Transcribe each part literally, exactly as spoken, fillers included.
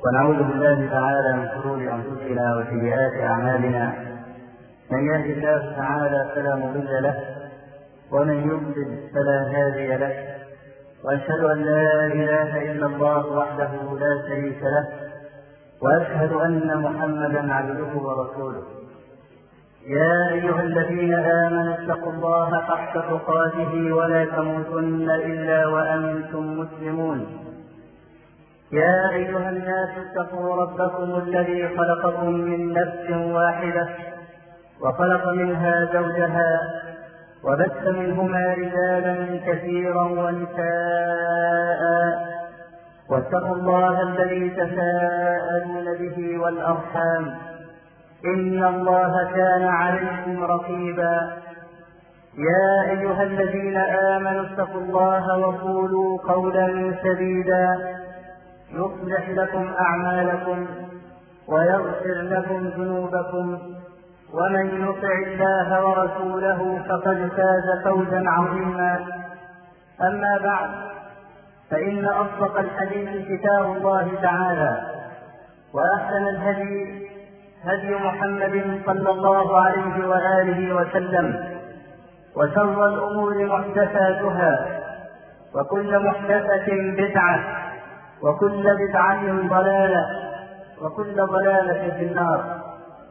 ونعوذ بالله تعالى من شرور أنفسنا وسيئات أعمالنا، من يهد الله تعالى فلا مضل له ومن يضلل فلا هادي له، وأشهد أن لا إله إلا الله وحده لا شريك له، وأشهد أن محمدا عبده ورسوله. يا أيها الذين آمنوا اتقوا الله حق تقاته ولا تموتن إلا وأنتم مسلمون. يا أيها الناس اتقوا ربكم الذي خلقكم من نفس واحدة وخلق منها زوجها وبث منهما رجالا كثيرا ونساء، واتقوا الله الذي تساءلون به والأرحام إن الله كان عليكم رقيبا. يا أيها الذين آمنوا اتقوا الله وقولوا قولا سديدا يصلح لكم أعمالكم ويغفر لكم ذنوبكم، ومن يطع الله ورسوله فقد فاز فوزا عظيما. أما بعد، فإن أصدق الحديث كتاب الله تعالى، وأحسن الهدي هدي محمد صلى الله عليه وآله وسلم، وشر الأمور محدثاتها، وكل محدثة بدعة، وكل بدعة ضلالة، وكل ضلالة في النار.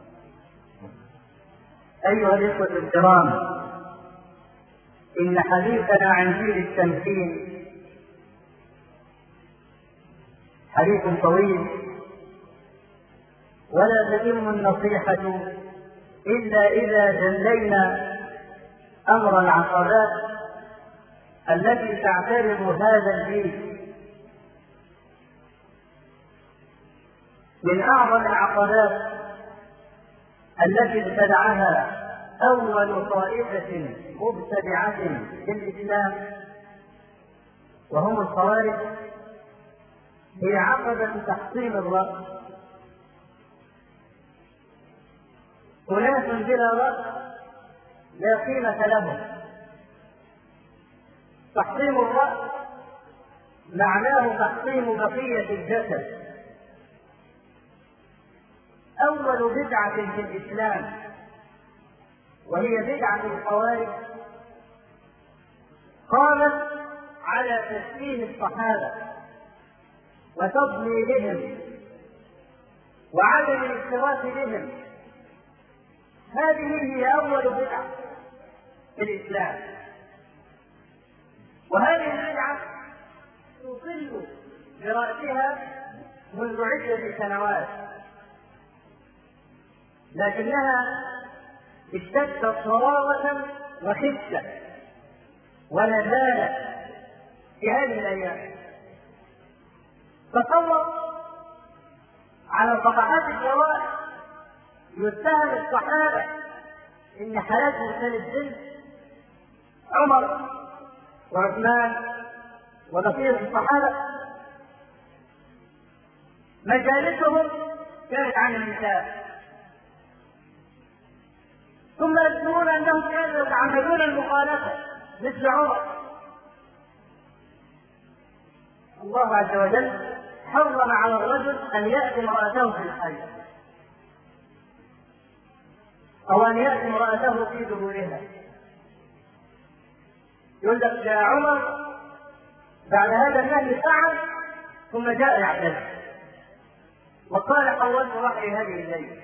أيها الإخوة الكرام، إن حديثنا عن جيل التمكين حديث طويل، ولا تتم النصيحة إلا إذا جلينا أمر العقبات التي تعترض هذا الجيل. من أعظم العقبات التي ابتدعها أول طائفة مبتدعة في الإسلام وهم الخوارج هي عقبة تحطيم الرأس. أناس بلا رأس لا قيمة لهم. تحطيم الرأس معناه تحطيم بقية الجسد. أول بدعة في الإسلام وهي بدعة الخوارج قامت على تشبيه الصحابة وتضليلهم وعدم الاكتراث بهم. هذه هي أول بدعة في الإسلام، وهذه البدعة تصل برأسها منذ عدة سنوات، لكنها اشتدت صراوة وخفة ونزالة في هذه الأيام. تصور على صفحات الجوال يتهم الصحابة إن حياتهم كانت جنس، عمر وعثمان وبقية الصحابة مجالسهم كانت عن النساء، ثم يذكرون أنهم كانوا يتعمدون المخالفة مثل عمر. الله عز وجل حرم على الرجل أن يأتي امرأته في الحي أو أن يأتي امرأته في دبورها. يقول لك يا عمر بعد هذا النهي فعل ثم جاء يعتذر وقال حولت رأي هذه الليلة.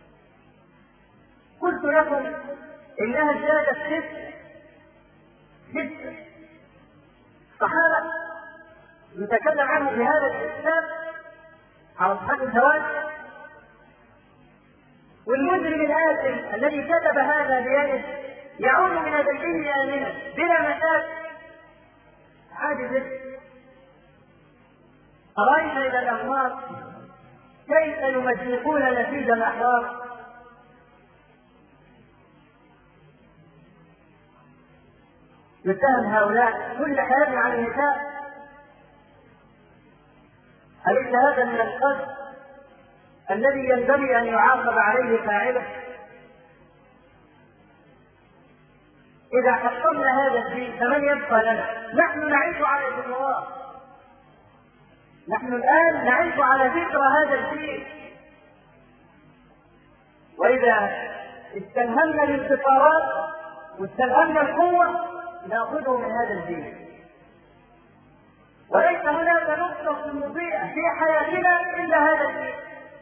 قلت لكم إنها زادت خفة خفة. صحابة يتكلم عنه بهذا الإسلام على أصحاب الزواج، والمجرم الآثم الذي كتب هذا بيده يعود من بيته آمنا بلا مشاكل عاجز. أرأينا إلى الأموات كيف يمزقون نسيج الأحرار. يتهم هؤلاء كل حياتهم عن النساء. أليس هذا من القذف الذي ينبغي أن يعاقب عليه فاعله؟ إذا حطمنا هذا الدين فمن يبقى لنا؟ نحن نعيش على الجمهور، نحن الآن نعيش على ذكرى هذا الجيل، وإذا استلهمنا الانتصارات واستلهمنا القوة نأخذه من هذا الجيل. وليس هناك نقطة مضيئة في حياتنا إلا هذا الجيل.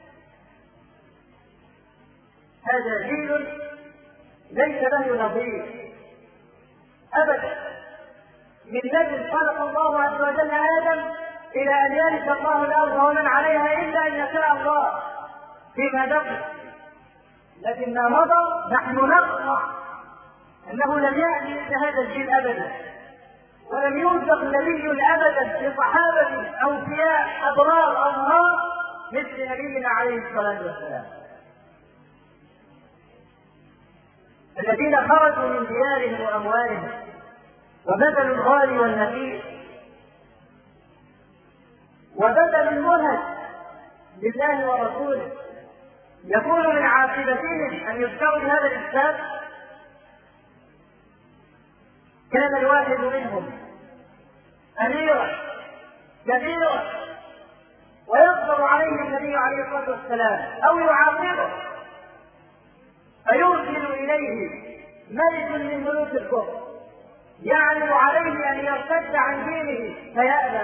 هذا جيل ليس له نظير أبدا، من لدن خلق الله عز وجل آدم إلى أن يرث الله الأرض ومن عليها إلا أن يشاء الله فيما بقي. لكن ما مضى نحن نقطع أنه لم يأتي مثل هذا الجيل أبدا، ولم يوفق نبي أبدا لصحابة أوفياء أبرار أنهار مثل نبينا عليه الصلاة والسلام، الذين خرجوا من ديارهم وأموالهم وبذلوا الغالي والنفيس وبذلوا المهج لله ورسوله. يكون من عاقبتهم أن يذكروا بهذا الإسلام. كان الواحد منهم أميرا كبيرا ويغضب عليه النبي عليه الصلاة والسلام أو يعاقبه فيرسل إليه ملك من ملوك الكفر يعلم عليه أن يرتد عن دينه فيأبى،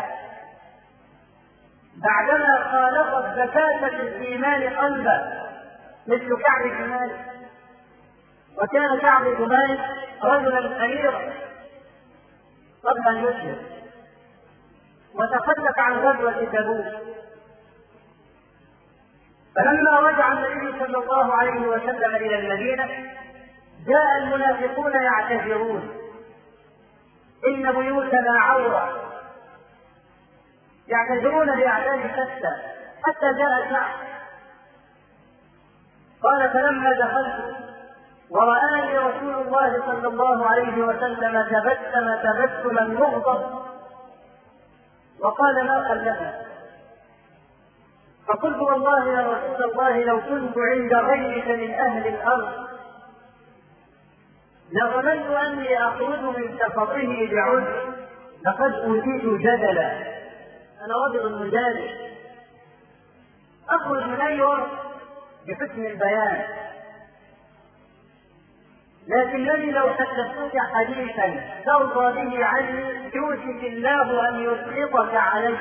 بعدما خالطت زكاة الإيمان قلبه مثل كعب بن مالك. وكان كعب بن مالك رجلا أميرا قبل أن يسلم، وتخلف عن غزوة تبوك. فلما رجع النبي صلى الله عليه وسلم إلى المدينة جاء المنافقون يعتذرون إن بيوتنا عورة، يعتذرون بأعداد شتى حتى جاء كعب. قال فلما دخلت ورآني رسول الله صلى الله عليه وسلم تبسم تبسما مغضب وقال ما قلبه، فقلت والله يا رسول الله لو كنت عند غيرك من أهل الأرض لظننت أني أخرج من سخطه بعذر، لقد أوتيت جدلا، أنا رجل مجادل أخرج من أي وقت بحسن البيان، لكنني لو حدثتك حديثا ترضى به عني يوشك الله أن يسلطك عليه،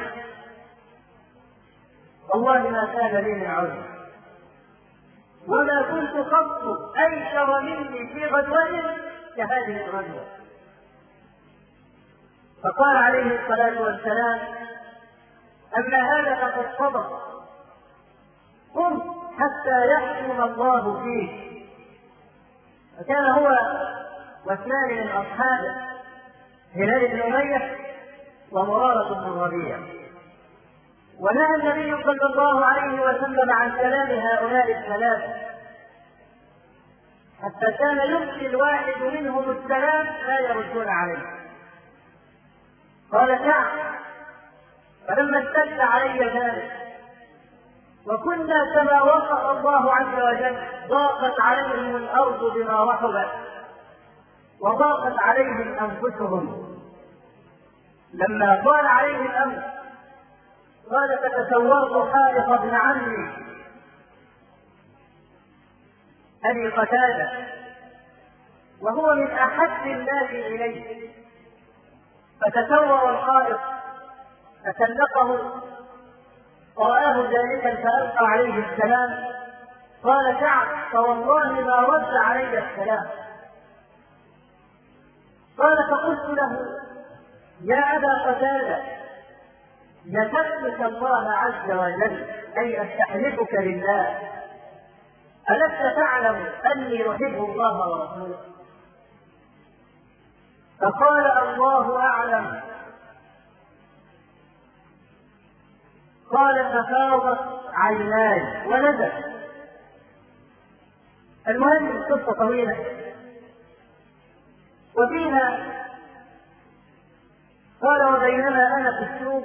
والله ما كان لي من عذر، وما كنت قط أيسر مني في غزوة كهذه الغزوة. فقال عليه الصلاة والسلام أما هذا فقد صدق، قم حتى يحكم الله فيه. فكان هو واثنان من أصحابه هلال بن أمية ومرارة بن الربيع. ونهى النبي صلى الله عليه وسلم عن كلام هؤلاء الثلاثة حتى كان يبكي الواحد منهم السلام لا يردون عليه. قال كعب فلما اشتد علي ذلك وكنا كما وصف الله عز وجل ضاقت عليهم الأرض بما رحبت وضاقت عليهم أنفسهم، لما طال عليه الأمر قال فتسورت حارث بن عمي أبي قتادة وهو من أحب الناس إليه، فتسور الحارث فسلقه ورآه ذلك فألقى عليه السلام. قال كعب فوالله ما رد علي السلام. قال فقلت له يا أبا قتادة نسألك الله عز وجل أي أستحلفك لله ألست تعلم أني أحب الله ورسوله؟ فقال الله أعلم. قال ففاضت عيناي ونزل. المهم القصة طويلة وفيها قال وبينما أنا في السوق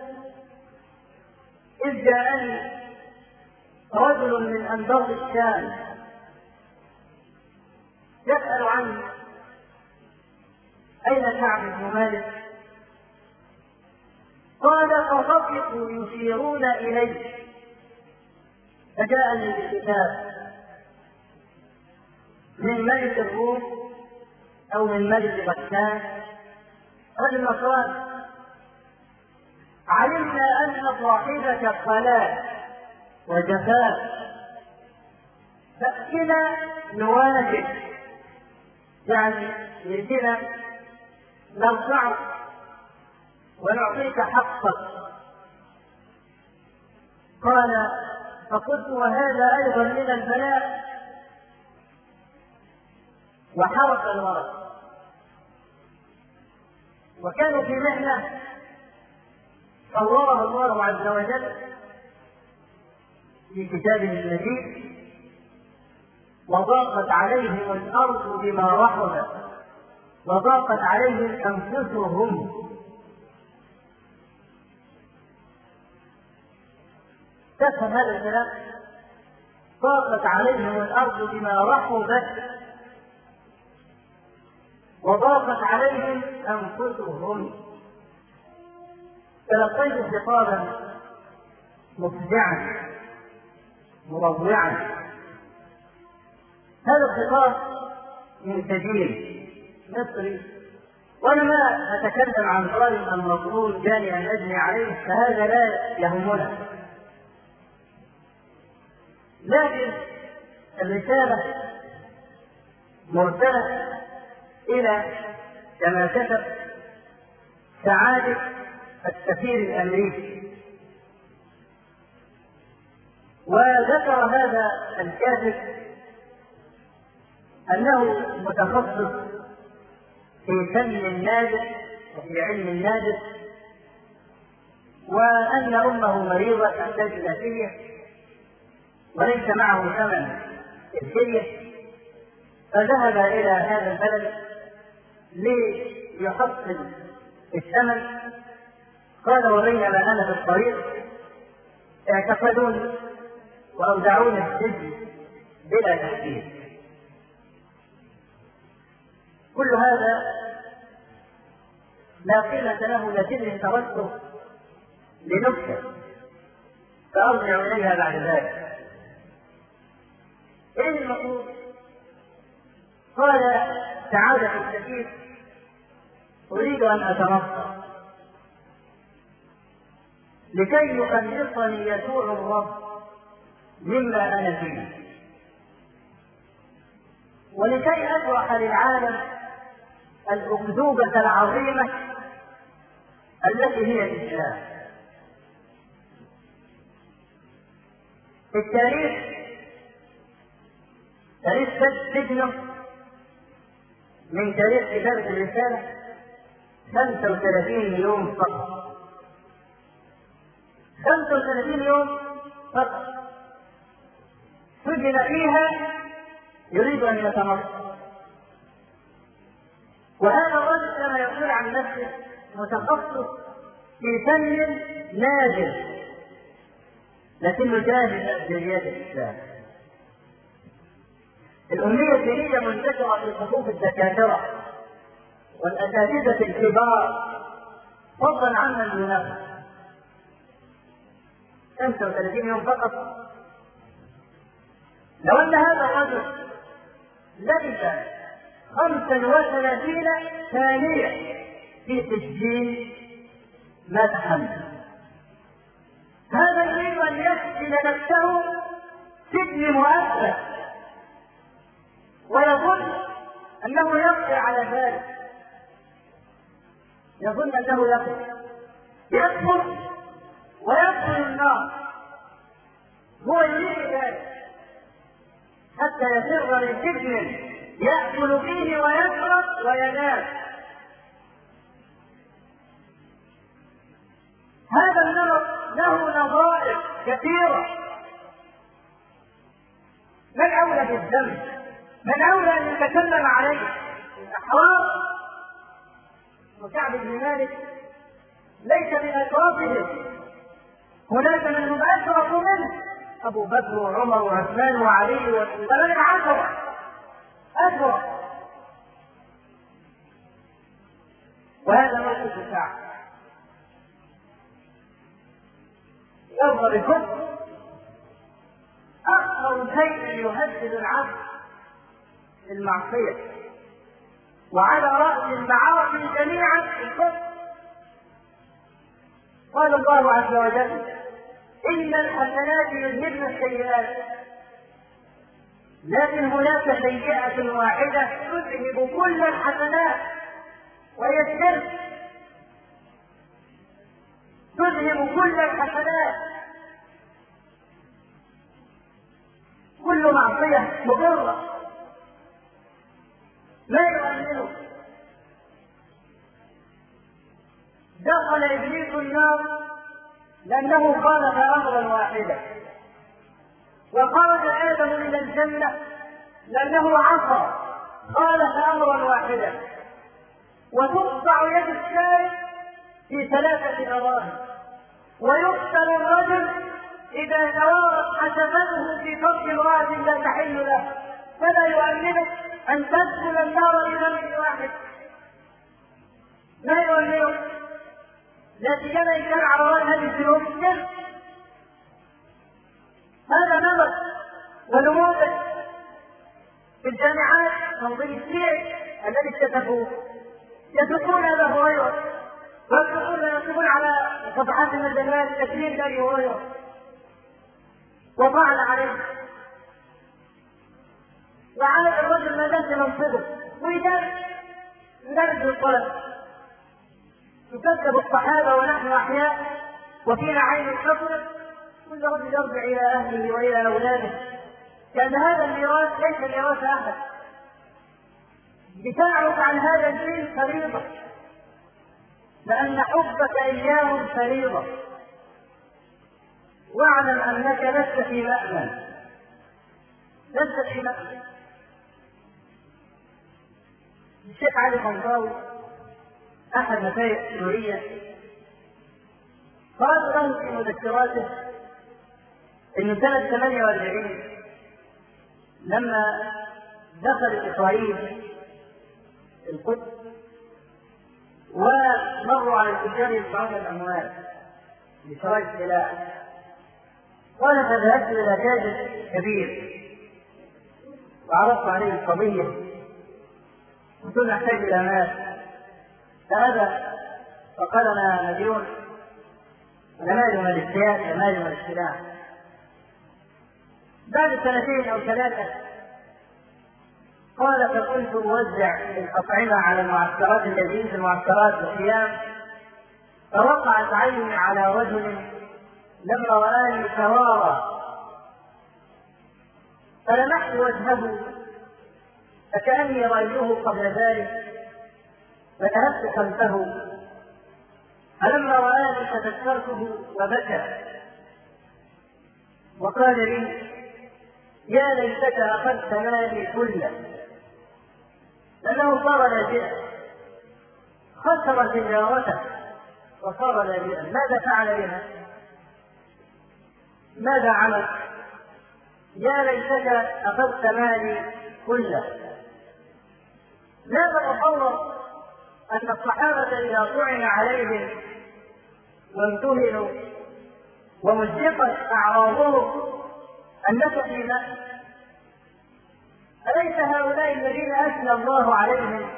إذ جاءني رجل من أنباط الشام يسأل عني أين كعب بن مالك؟ قال فطفقوا يشيرون إليه، فجاءني بكتاب من ملك الروم أو من ملك غسان رجل نصراني، علمنا أن صاحبك خلاء وجفاء، فأتنا نواجه، يعني يدينا نرفعك ونعطيك حقك. قال فقلت وهذا أيضا من البلاء وحرق الورق، وكانوا في مهنة صورها الله عز وجل في كتابه المجيد، وضاقت عليهم الأرض بما رحبت وضاقت عليهم أنفسهم. تفهم هذا الكلام؟ ضاقت عليهم الأرض بما رحبت وضاقت عليهم أنفسهم. تلقيت خطابا مفزعا مروعا. هذا الخطاب من كبير مصري، وانا ما اتكلم عن ظالم ام مظلوم جاني ان اجني عليه، فهذا لا يهمنا، لكن الرساله مرسله الى كما كتب سعاده السفير الامريكي. وذكر هذا الكاتب أنه متخصص في فن النادر وفي علم النادر، وأن أمه مريضة تحتاج إلى فدية وليس معه ثمن الفدية، فذهب إلى هذا البلد ليحصل الثمن. قال وبينما أنا في الطريق اعتقدوني وأودعوني السجن بلا تحديد. كل هذا لا قيمة له، لكني تركته لنكتة سأرجع إليها بعد ذلك. إيه المقصود؟ قال سعادة السفير أريد أن أتنصر لكي يخلصني يسوع الرب مما أنا فيه، ولكي أشرح للعالم الأكذوبة العظيمة التي هي الإسلام. في التاريخ تاريخ سجنه من تاريخ كتابة الرسالة خمسة وثلاثين يوم فقط، خمسة وثلاثين يوم فقط سجن فيها يريد أن يتنصر. وهذا الرجل كما يقول عن نفسه متخصص في فن نادر، لكنه جاهل أبجديات الإسلام. الأمية الدينية منتشرة في صفوف الدكاترة والأساتذة الكبار فضلا عمن دونهم. خمسة وثلاثين يوم فقط. لو أن هذا الرجل لبث خمسا وثلاثين ثانية في سجين ما تحمل. هذا يريد أن يسجن نفسه سجن مؤقت ويظن أنه يقضي على ذلك، يظن أنه يقضي يكفر ويدخل النار. هو يريد ذلك حتى يفر من سجن يأكل فيه ويشرب وينام. هذا النمط له نظائر كثيرة. من أولى بالذنب؟ من أولى أن يتكلم عليه؟ الأحرار وكعب بن مالك ليس من أشرافهم، هناك من هم أشرف منه، أبو بكر وعمر وعثمان وعلي ومن العشرة أشرف. وهذا موقف الساعة. يرضى بالكفر. أكثر شيء يهدد العبد المعصية، وعلى رأس المعاصي جميعا الكفر. قال الله عز وجل: إن الحسنات يذهبن السيئات، لكن هناك سيئة واحدة تذهب كل الحسنات، وهي الشرك. تذهب كل الحسنات. كل معصية مضرة لا يؤمنه. دخل إبليس النار لأنه خالف أمرا واحدا، وخرج آدم من الجنة لأنه عصى خالف أمرا واحدا. وتقطع يد السارق في ثلاثة دراهم، ويقتل الرجل إذا توارت حسناته في فرج امرأة لا تحل له، فلا يؤمنك أن تدخل النار بذنب واحد. لا يؤمنك، لكن كان إن كان على رأي هذه الذنوب الشرك. هذا نمط ونموذج في الجامعات تنظيم الشيعي الذي اكتشفوه. يتركون أبا هريرة ويكتبون على صفحات المجلات تكريم أبي هريرة وطعن عليه، وعاد الرجل ما زال منصبه ويدرس يدرس الطلب. يكذب الصحابة ونحن أحياء وفينا عين الحفر، كل رجل يرجع إلى أهله وإلى أولاده، كأن هذا الميراث ليس ميراث أحد. دفاعك عن هذا الدين فريضة، لأن حبك إياهم فريضة. واعلم أنك لست في مأمن، لست في مأمن. الشيخ علي طنطاوي أحد مشايخ سوريا قال له في مذكراته إنه سنة ثمانية وأربعين لما دخل إسرائيل القدس ومروا على التجار يدفعون الأموال لشراء السلاح، قال: فذهبت إلى تاجر كبير وعرضت عليه القضية، قلت له: نحتاج إلى مال. فأبى، فقال: أنا مديون، أنا مالي من السياسة، مالي من السلاح. بعد سنتين أو ثلاثة قال: فكنت أوزع الأطعمة على المعسكرات الذين في المعسكرات الصيام، فوقعت عيني على رجل لما رآني توارى، فلمحت وجهه فكأني رأيته قبل ذلك، فذهبت خلفه، فلما رآني تذكرته وبكى وقال لي: يا ليتك أخذت مالي كله، لأنه صار لاجئا، خسر تجارته وصار لاجئا. ماذا فعل بها؟ ماذا عمل؟ يا ليتك أخذت مالي كله. لا تتصور أن الصحابة إذا طعن عليهم وامتهنوا ومزقت أعراضهم أنك في مأمن. أليس هؤلاء الذين أثنى الله عليهم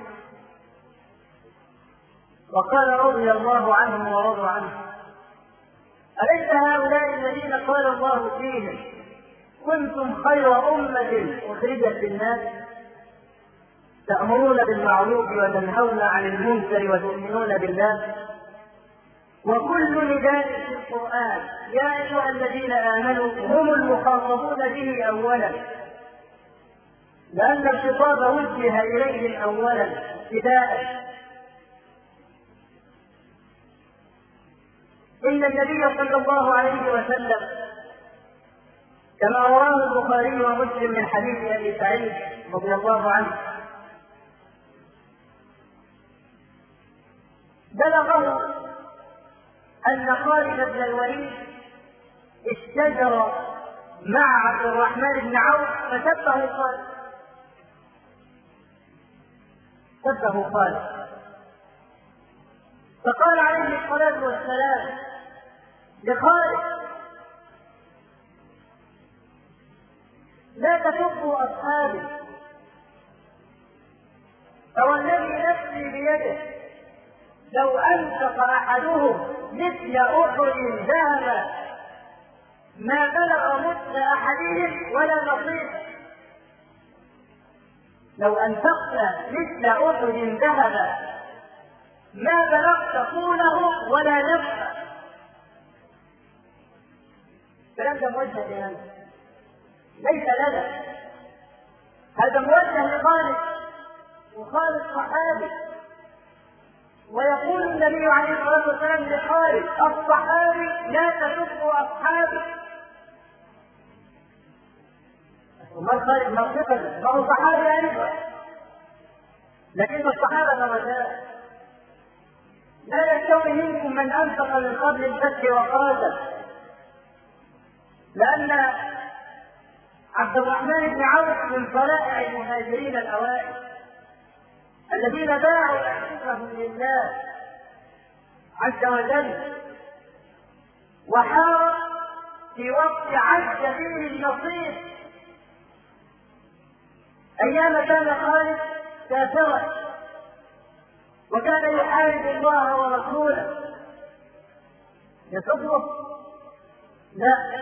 وقال رضي الله عنهم ورضوا عنه؟ أليس هؤلاء الذين قال الله فيهم: كنتم خير أمة أخرجت للناس، تأمرون بالمعروف وتنهون عن المنكر وتؤمنون بالله؟ وكل نداء في القرآن يا أيها الذين آمنوا هم المخاطبون به أولا، لأن الخطاب وجه إليهم أولا ابتداء. إن النبي صلى الله عليه وسلم كما رواه البخاري ومسلم من حديث أبي سعيد رضي الله عنه بلغه أن خالد بن الوليد اشتجر مع عبد الرحمن بن عوف فسبه خالد سبه خالد فقال عليه الصلاة والسلام لخالد: لا تسبوا أصحابي، فوالذي نفسي بيده لو أنفق أحدهم مثل أحد ذهبا ما بلغ مد أحدهم ولا نصيبه. لو أنفقت مثل أحد ذهبا ما بلغت طوله ولا نفسه. الكلام ده موجه لنا، ليس لنا، هذا موجه لخالد وخالد صحابي. ويقول النبي عليه الصلاه والسلام لخالد: الصحابي لا تسبوا اصحابي. وما خالد منطقا، ما هو صحابي ايضا، لكن الصحابه درجات. لا يستوي منكم من انفق من قبل الفتح وقاتل، لان عبد الرحمن بن عوف من طلائع المهاجرين الاوائل الذين باعوا انفسهم لله عز وجل، وحارب في وقت عز فيه النصيب ايام كان خالد كافرا وكان يحارب الله ورسوله. يصبره؟ لا.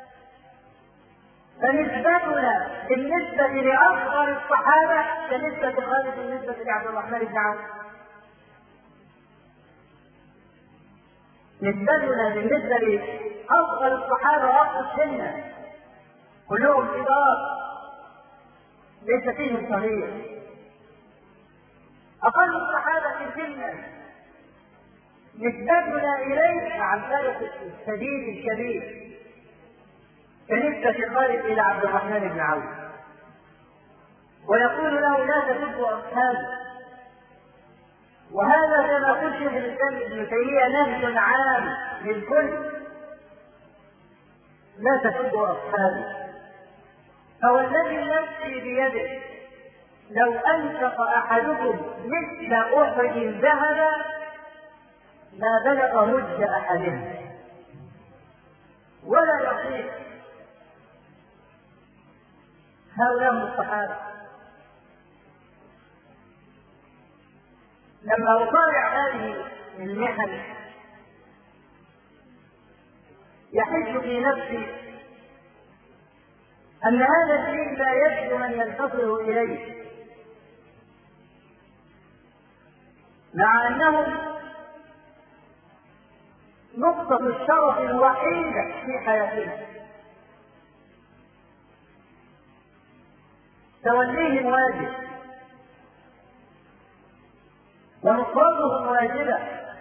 فنسبتنا بالنسبة لأصغر الصحابة كنسبة خالد بالنسبة لعبد الرحمن بن عوف. نسبتنا بالنسبة لأصغر الصحابة وأصغر السنة كلهم كبار ليس فيهم صغير. أقل الصحابة سنا نسبتنا إليه مع الفارق الشديد الكبير كنسبة خالد إلى عبد الرحمن بن عوف. ويقول له: لا تسبوا أصحابي. وهذا كما قلت شيخ الإسلام ابن تيمية نهج عام للكل: لا تسبوا أصحابي. فوالذي نفسي بيده لو أنفق أحدكم مثل أحد ذهبا ما بلغ مد أحدهم ولا نصيب. هؤلاء هم الصحابة. لما أطالع هذه المحن يحس في نفسي أن هذا الدين لا يجد من ينتصر إليه، مع أنه نقطة الشرف الوحيدة في حياتنا. توليهم واجب ونصرتهم واجبة،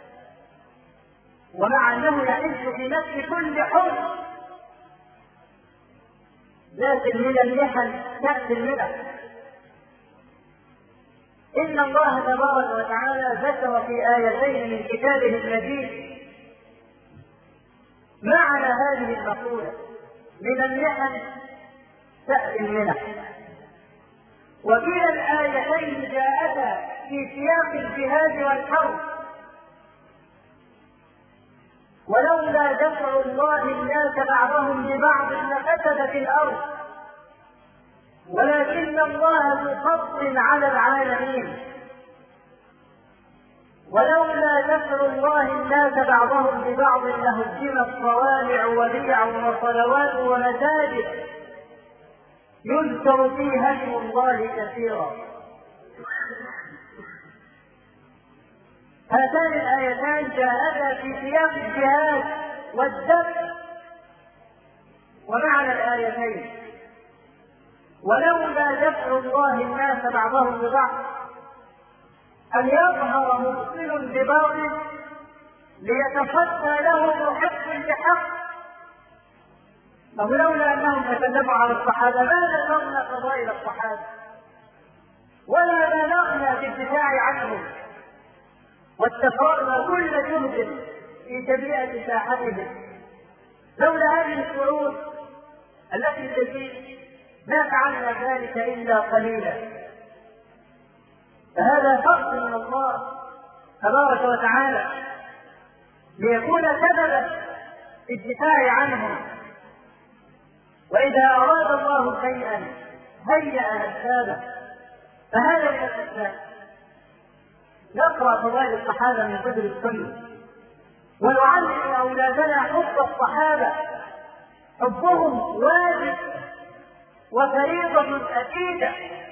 ومع أنه يعيش في نفس كل حر، لكن من المحن تأتي المنح. إن الله تبارك وتعالى ذكر في آيتين من كتابه المجيد معنى هذه المقولة: من المحن تأتي المنح. وكلا الآيتين جاءتا في سياق الجهاد والحرب. ولولا دفع الله الناس بعضهم ببعض لفسدت الأرض ولكن الله ذو فضل على العالمين. ولولا دفع الله الناس بعضهم ببعض لهدمت صوامع وبيع وصلوات ومساجد يذكر فيها اسم الله كثيرا. هاتان الآيتان جاءتا في سياق الجهاد والدفع. ومعنى الآيتين: ولولا دفع الله الناس بعضهم ببعض أن يظهر مبطل بباطل ليتصدى له محق بحق. فلولا أنهم تكلموا على الصحابة ما بلغنا فضائل الصحابة ولا بلغنا في الدفاع عنهم واستفرغنا كل جهد في تبيئة ساحتهم. لولا هذه الشعور التي تزيد ما فعلنا ذلك إلا قليلا. فهذا فضل من الله تبارك وتعالى ليكون سببا في الدفاع عنهم فإذا أراد الله شيئا هيأ أسبابه، فهذا من الأسباب. نقرأ فضائل الصحابة من كتب السنة ونعلم أولادنا حب الصحابة. حبهم واجب وفريضة أكيدة.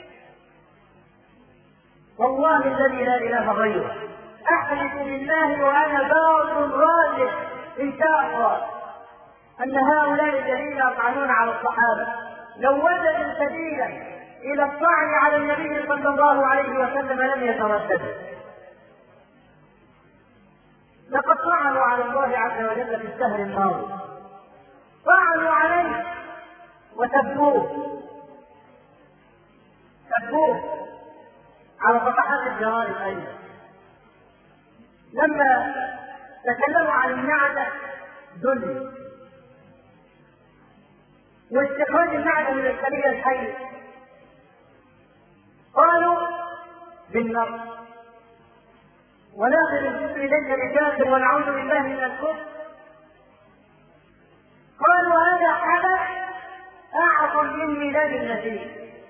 والله الذي لا إله غيره أحلف بالله وأنا باطل راجح إن شاء الله أن هؤلاء الذين يطعنون على الصحابة لو وجدوا سبيلا إلى الطعن على النبي صلى الله عليه وسلم لم يترددوا. لقد طعنوا على الله عز وجل في الشهر الماضي، طعنوا عليه وسبوه سبوه على صفحات الجرائد أيضا. لما تكلموا عن النعجة ذل واستخراج النعجة من الخلية الحية قالوا بالنار وناخذ الكفر ليس بكافر ونعوذ بالله من الكفر. قالوا هذا حدث أعظم من ميلاد المسيح،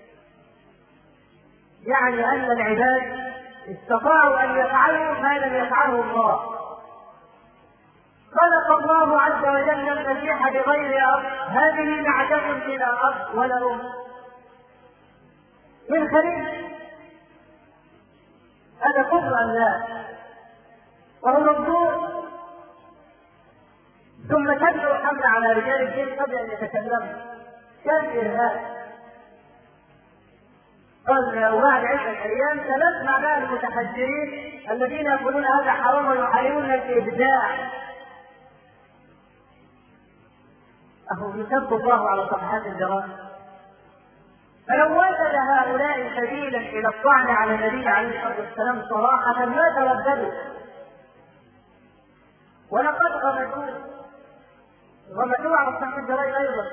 يعني أن العباد استطاعوا أن يفعلوا ما لم يفعله الله. خلق الله عز وجل المسيح بغير أرض، هذه نعجة بلا أرض ولا أم من خليل، هذا كفر أم لا؟ وهو مبدور. ثم تبدو الحمل على رجال الدين قبل أن يتكلموا كان إرهاب. قال وبعد عدة أيام سنسمع بقى المتحجرين الذين يقولون هذا حرام ويحاربون الإبداع. أهو يسب الله على صفحات الجرائد. فلو وجد هؤلاء سبيلا إلى الطعن على النبي عليه الصلاة والسلام صراحة ما ترددوا، ولقد غمدوه غمدوه على صفحات الجرائد أيضا.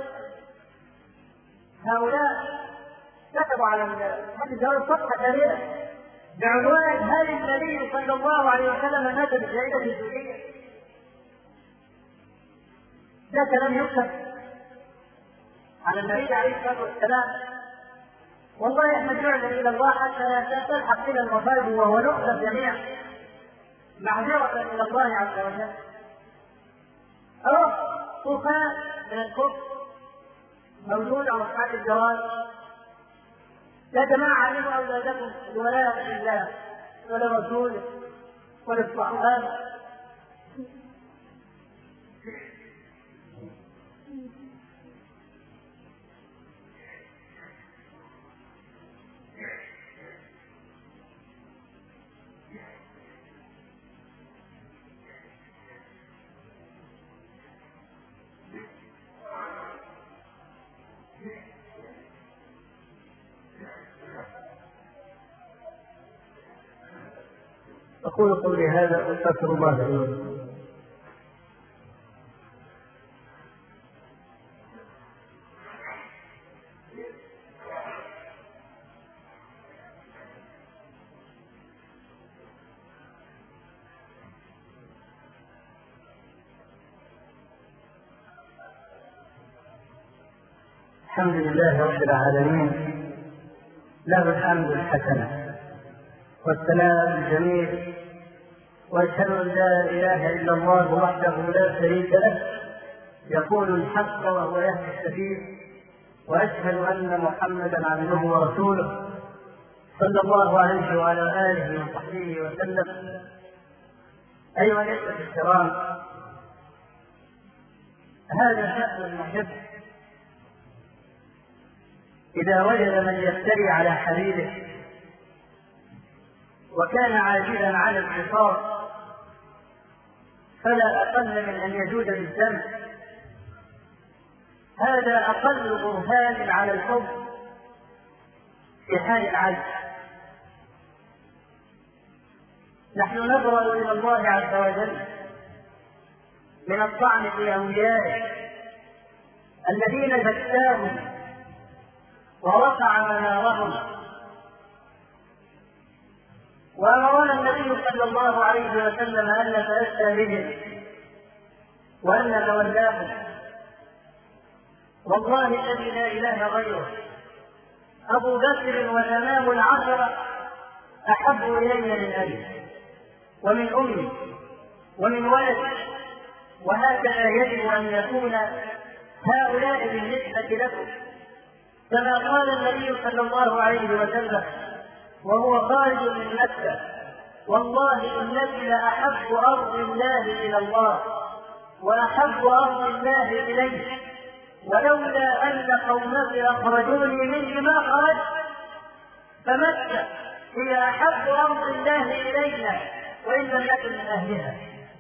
هؤلاء كتبوا على صفحات الجرائد صفحة كبيرة بعنوان هل النبي صلى الله عليه وسلم مات بشهادة الزوجية؟ ده كلام يكتب على النبي عليه الصلاة والسلام. والله احنا نعلم الى الله حتى تلحق الى المصائب وهو نقصد جميعا معذرة الى الله عز وجل. أو طوفان من الكفر موجود على صفحات الجرائد. يا جماعة علموا أولادكم بولاية الله ولرسوله وللصحابة. أقول قولي هذا وأستغفر الله لي ولكم. الحمد لله رب العالمين، له الحمد الحسن والسلام الجميل، واشهد ان لا اله الا الله وحده لا شريك له يقول الحق وهو يهدي السبيل، واشهد ان محمدا عبده ورسوله صلى الله عليه وعلى اله وصحبه وسلم. ايها الاخوه الكرام، هذا شأن المحب إذا وجد من يفتري على حبيبه وكان عاجزا عن القصاص فلا أقل من أن يجود بالدم. هذا أقل برهان على الحب في حال العجز. نحن نبرأ إلى الله عز وجل من الطعن في أوليائه الذين زكاهم ورفع منارهم. وأمرنا النبي صلى الله عليه وسلم أن نتأسى بهم وأن نتولاهم، والله الذي لا إله غيره أبو بكر وتمام العشرة أحب إلي من أبي ومن أمي ومن ولدي، وهكذا يجب أن يكون هؤلاء بالنسبة لكم، كما قال النبي صلى الله عليه وسلم وهو خارج من مكة: والله إنك لأحب أرض الله إلى الله وأحب أرض الله إليه، ولولا أن قومك أخرجوني منه ما خرجت، فمكة هي أحب أرض الله إلينا وإن لم يكن من أهلها،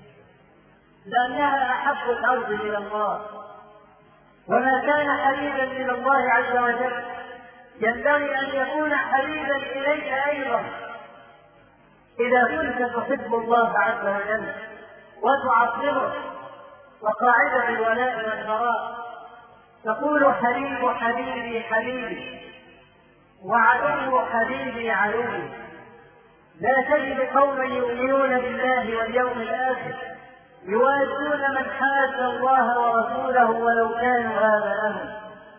لأنها أحب الأرض إلى الله. وما كان حبيبا إلى الله عز وجل ينبغي أن يكون حبيبا إليك أيضا. إذا كنت تحب الله عز وجل وتعظمه، وقاعدة الولاء والبراء تقول: حبيب حبيبي حبيبي وعدو حبيبي عدوي. لا تجد قوما يؤمنون بالله واليوم الآخر يوادون من حاد الله ورسوله ولو كانوا آباءهم.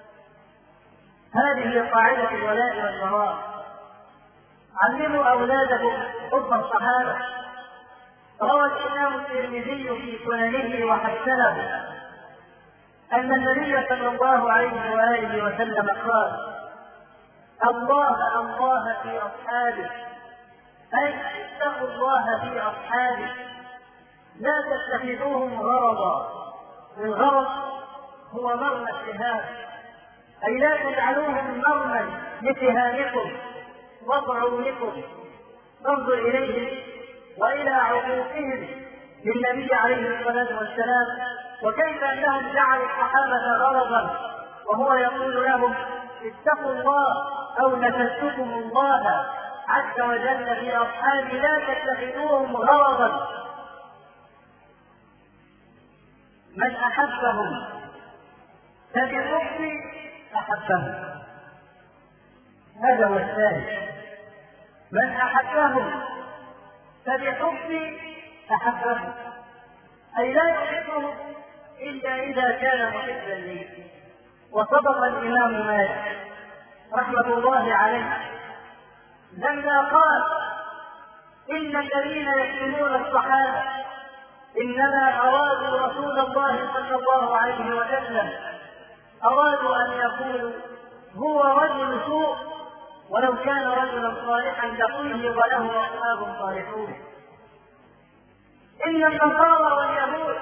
هذه قاعدة الولاء والبراء. علموا أولادكم حب الصحابة. روى الإمام الترمذي في سننه وحسنه أن النبي صلى الله عليه وآله وسلم قال: الله الله في أصحابه، أي اتقوا الله في أصحابه، لا تتخذوهم غرضا. الغرض هو مرمى السهام، أي لا تجعلوهم مرمى لسهامكم وطعونكم. انظر إليهم وإلى عقوقهم للنبي عليه الصلاة والسلام، وكيف أنهم جعلوا الصحابة غرضا وهو يقول لهم: اتقوا الله أو نكستكم الله عز وجل في أصحابي، لا تتخذوهم غرضا. من أحبهم فبحبي أحبهم، هذا هو الثالث. من أحبهم فبحبي أحبهم، أي لا يحبهم إلا إذا كان محبا لي. وصدق الإمام مالك رحمة الله عليه لما قال: إن الذين يكتمون الصحابة إنما أرادوا رسول الله صلى الله عليه وسلم، أرادوا أن يقولوا هو رجل سوء، ولو كان رجلا صالحا لقيض له أصحاب صالحون. إن النصارى واليهود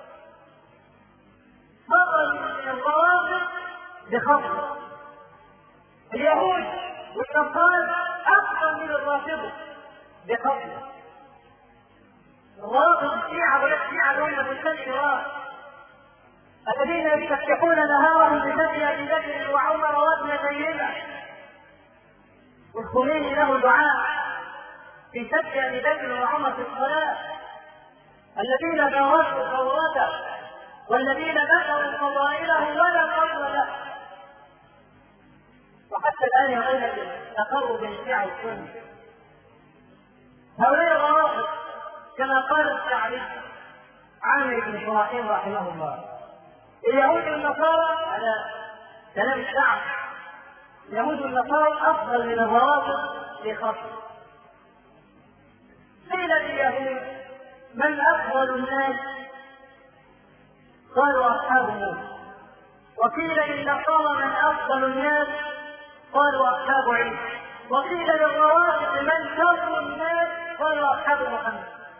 خرجوا من الروافض بخطر. اليهود والنصارى أفضل من الرافضة بخطر. الرافض الشيعة والشيعة هم بالكثرة الذين يستفتحون نهارهم بفتح أبي بكر وعمر وابنتيهما، والخميني له دعاء في فتح أبي بكر وعمر في الصلاة: الذين بارزوا ثورته والذين ذكروا فضائله ولا فضل له. وحتى الآن يقول تقرب الشيعة والسنة. هؤلاء الروافض كما قال الشعبي عامر بن إبراهيم رحمه الله: اليهود والنصارى، على كلام الشعب، اليهود والنصارى أفضل من الروافض في خطر. قيل لليهود: من أفضل الناس؟ قالوا: أصحاب موسى. وقيل للنصارى: من أفضل الناس؟ قالوا: أصحاب عيسى. وقيل للروافض: من شر الناس؟ قالوا: أصحاب محمد.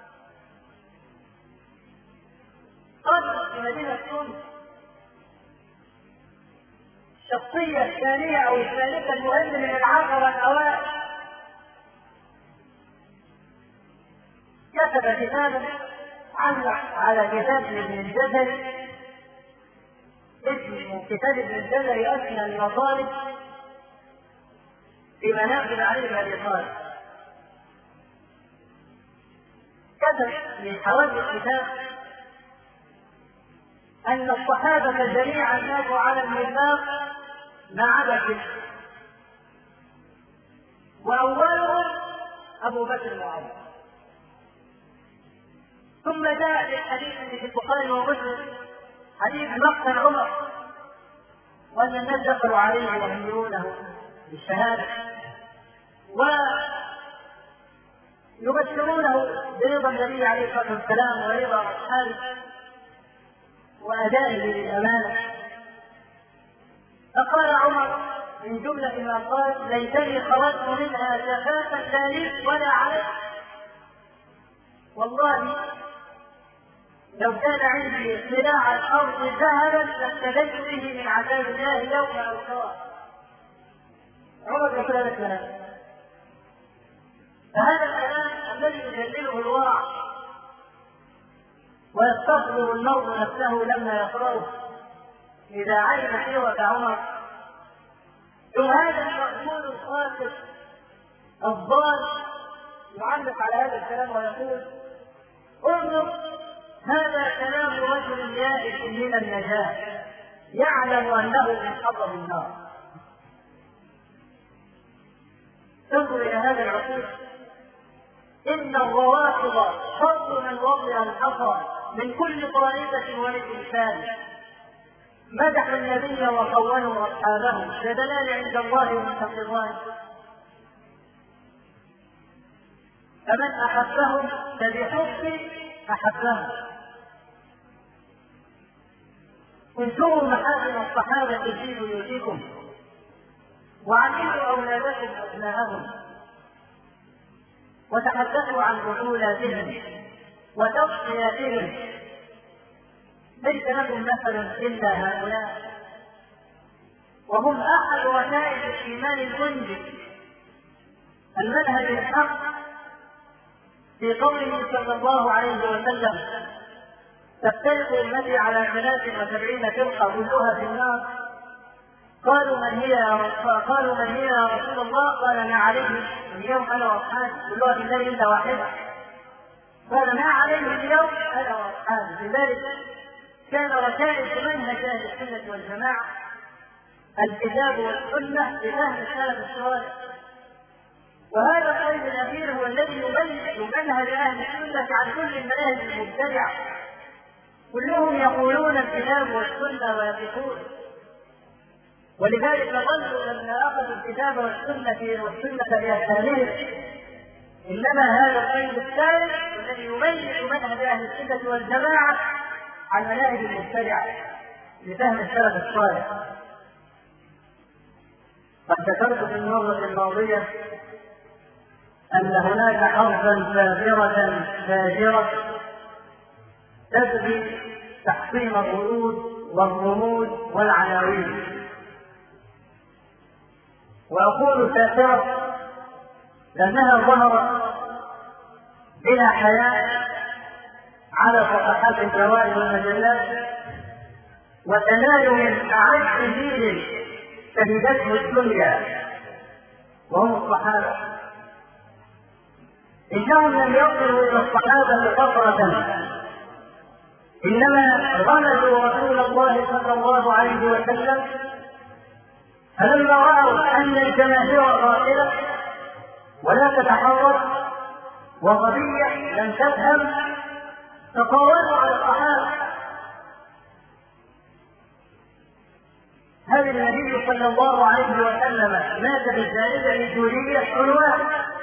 قالوا في مدينة تونس الشخصية الثانية أو الثالثة المهمة من العشرة الأوائل كتب كتابا علق على كتاب ابن الجزري، اسمه كتاب ابن الجزري أثنى المطالب في مناقب علي بن أبي طالب. كتب من حوادث الكتاب أن الصحابة جميعا ماتوا على الميثاق ما عدا كده، وأولهم أبو بكر وعمر. ثم جاء الحديث في البخاري ومسلم حديث مقتل عمر وأن الناس دخلوا عليه ويهملونه بالشهادة ويبشرونه برضا النبي عليه الصلاة والسلام ورضا أصحابه وأدائه للأمانة. فقال عمر من جملة ما قال: ليتني خرجت منها شفافا لا لي ولا علي، والله لو كان عندي اطلاع الأرض ذهبا لافتديت به من عذاب الله يوم ألقاه. عمر يقول هذا الكلام، فهذا الكلام الذي يجلله الورع ويستصغر المرء نفسه لما يقرأه إذا علم سيرة عمر. ثم هذا المقبول الخاسر الضال يعلق على هذا الكلام ويقول: انظر، هذا كلام رجل يائس من النجاة يعلم أنه من حطب النار. انظر إلى هذا العقول، إن الروافض شر من وضع الحصى من كل طائفة ولإنسان، مدحوا النبي وصونوا أصحابه بدلال عند الله منتقضان، فمن أحبهم فبحب أحبهم. انشروا محاسن الصحابة في بيوتكم وعلموا أولادكم أبناءهم وتحدثوا عن بطولاتهم وتضحياتهم، ليس لكم مثل إلا هؤلاء، وهم أحد وسائل الإيمان المنجز المنهج الحق. في قوله صلى الله عليه وسلم: تفترق أمتي على ثلاث وسبعين فرقة كلها في النار. قالوا من هي يا رسول قالوا من هي يا رسول الله؟ قال: ما عليه اليوم أنا وأصحابي كلها في النار إلا واحدة. قال: ما عليه اليوم أنا وأصحابي. لذلك كان ركائز منهج أهل السنة والجماعة الكتاب والسنة بفهم السلف الصالح، وهذا القيد الأخير هو الذي يبين منهج أهل السنة عن كل المناهج المبتدعة. كلهم يقولون الكتاب والسنة ويقفون، ولذلك ظلوا لما أخذوا الكتاب والسنة والسنة بأحكامهم. إنما هذا القيد الثالث الذي يبين منهج أهل السنة والجماعة عن مناهج المبتدعة لفهم السلف الصالح. قد ذكرت في المرة الماضية أن هناك حرفا فاجرة فاجرة تبغي تحطيم الرؤوس والرموز والعناوين، وأقول سافرة لأنها ظهرت بلا حياء على صفحات الجرائد والمجلات، وتنال من أعز جيل شهدته الدنيا وهم الصحابة. إنهم لم يصلوا إلى الصحابة فترة، إنما غمزوا رسول الله صلى الله عليه وسلم، فلما رأوا أن الجماهير قاتلة ولا تتحرك وغبية لم تفهم تطاولوا على الصحابة. هذا النبي صلى الله عليه وسلم مات بالجائزة الجولية عنوان،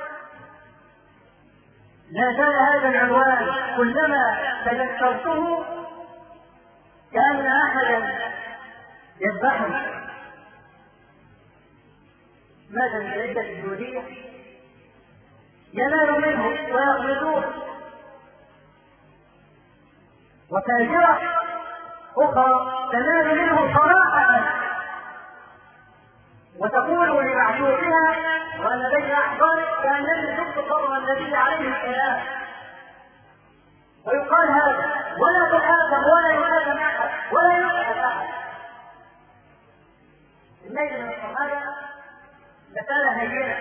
لا زال هذا العنوان كلما تذكرته كأن أحدا يذبحه. ماذا بالجائزة الجولية؟ ينال منه ويقبضوه. وفاجرة أخرى تنال منه صراحة وتقول لمعشوقها وأن بين أحضانك كأنني شفت قبر النبي عليه السلام، ويقال هذا ولا تحاكم ولا يحاكم أحد ولا يسأل أحد. الليل من الصحابة مسألة هينة.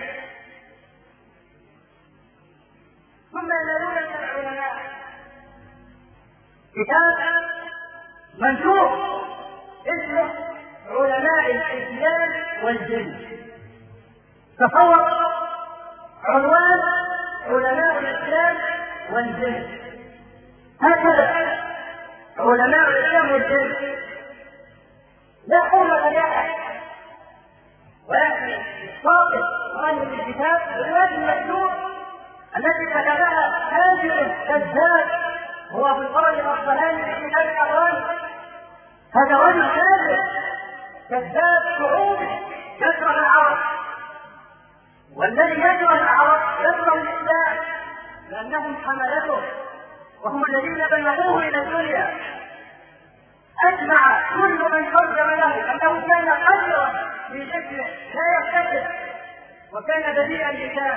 ثم ينالون من العلماء كتاب منشور اسمه علماء الإسلام والجن. تصور عنوان علماء الإسلام والجن، هكذا علماء الإسلام والجن. لا حرمة لأحد. ولكن الصادق وأهل الكتاب بالواد المكتوب التي كتبها كاذب كذاب هو في القرن الأصلاني في كتاب الأقوال، هذا رجل كاذب كذاب شعوبي يكره العرب، والذي يكره العرب يكره الإسلام لأنهم حملته وهم الذين بلغوه إلى الدنيا. أجمع كل من ترجم له أنه كان قدرا في جسمه لا يفتكر وكان بديئا اللسان،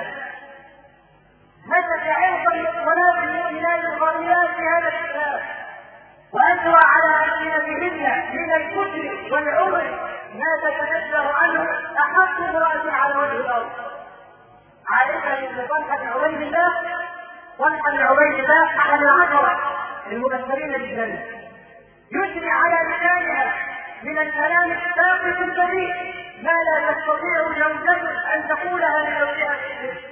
هتك عرضا للصلاة المؤمنات الغاليات في هذا الكتاب، وأجرى على ألسنتهن من الكفر والعمر ما تتنزه عنه أحق امرأة على وجه الأرض. عائشة بن طلحة بن عبيد الله طلحة بن عبيد الله أحد العشرة المبشرين بالجنة، يجري على لسانها من الكلام الساقط البذيء ما لا تستطيع زوجته أن تقولها لزوجها في السر.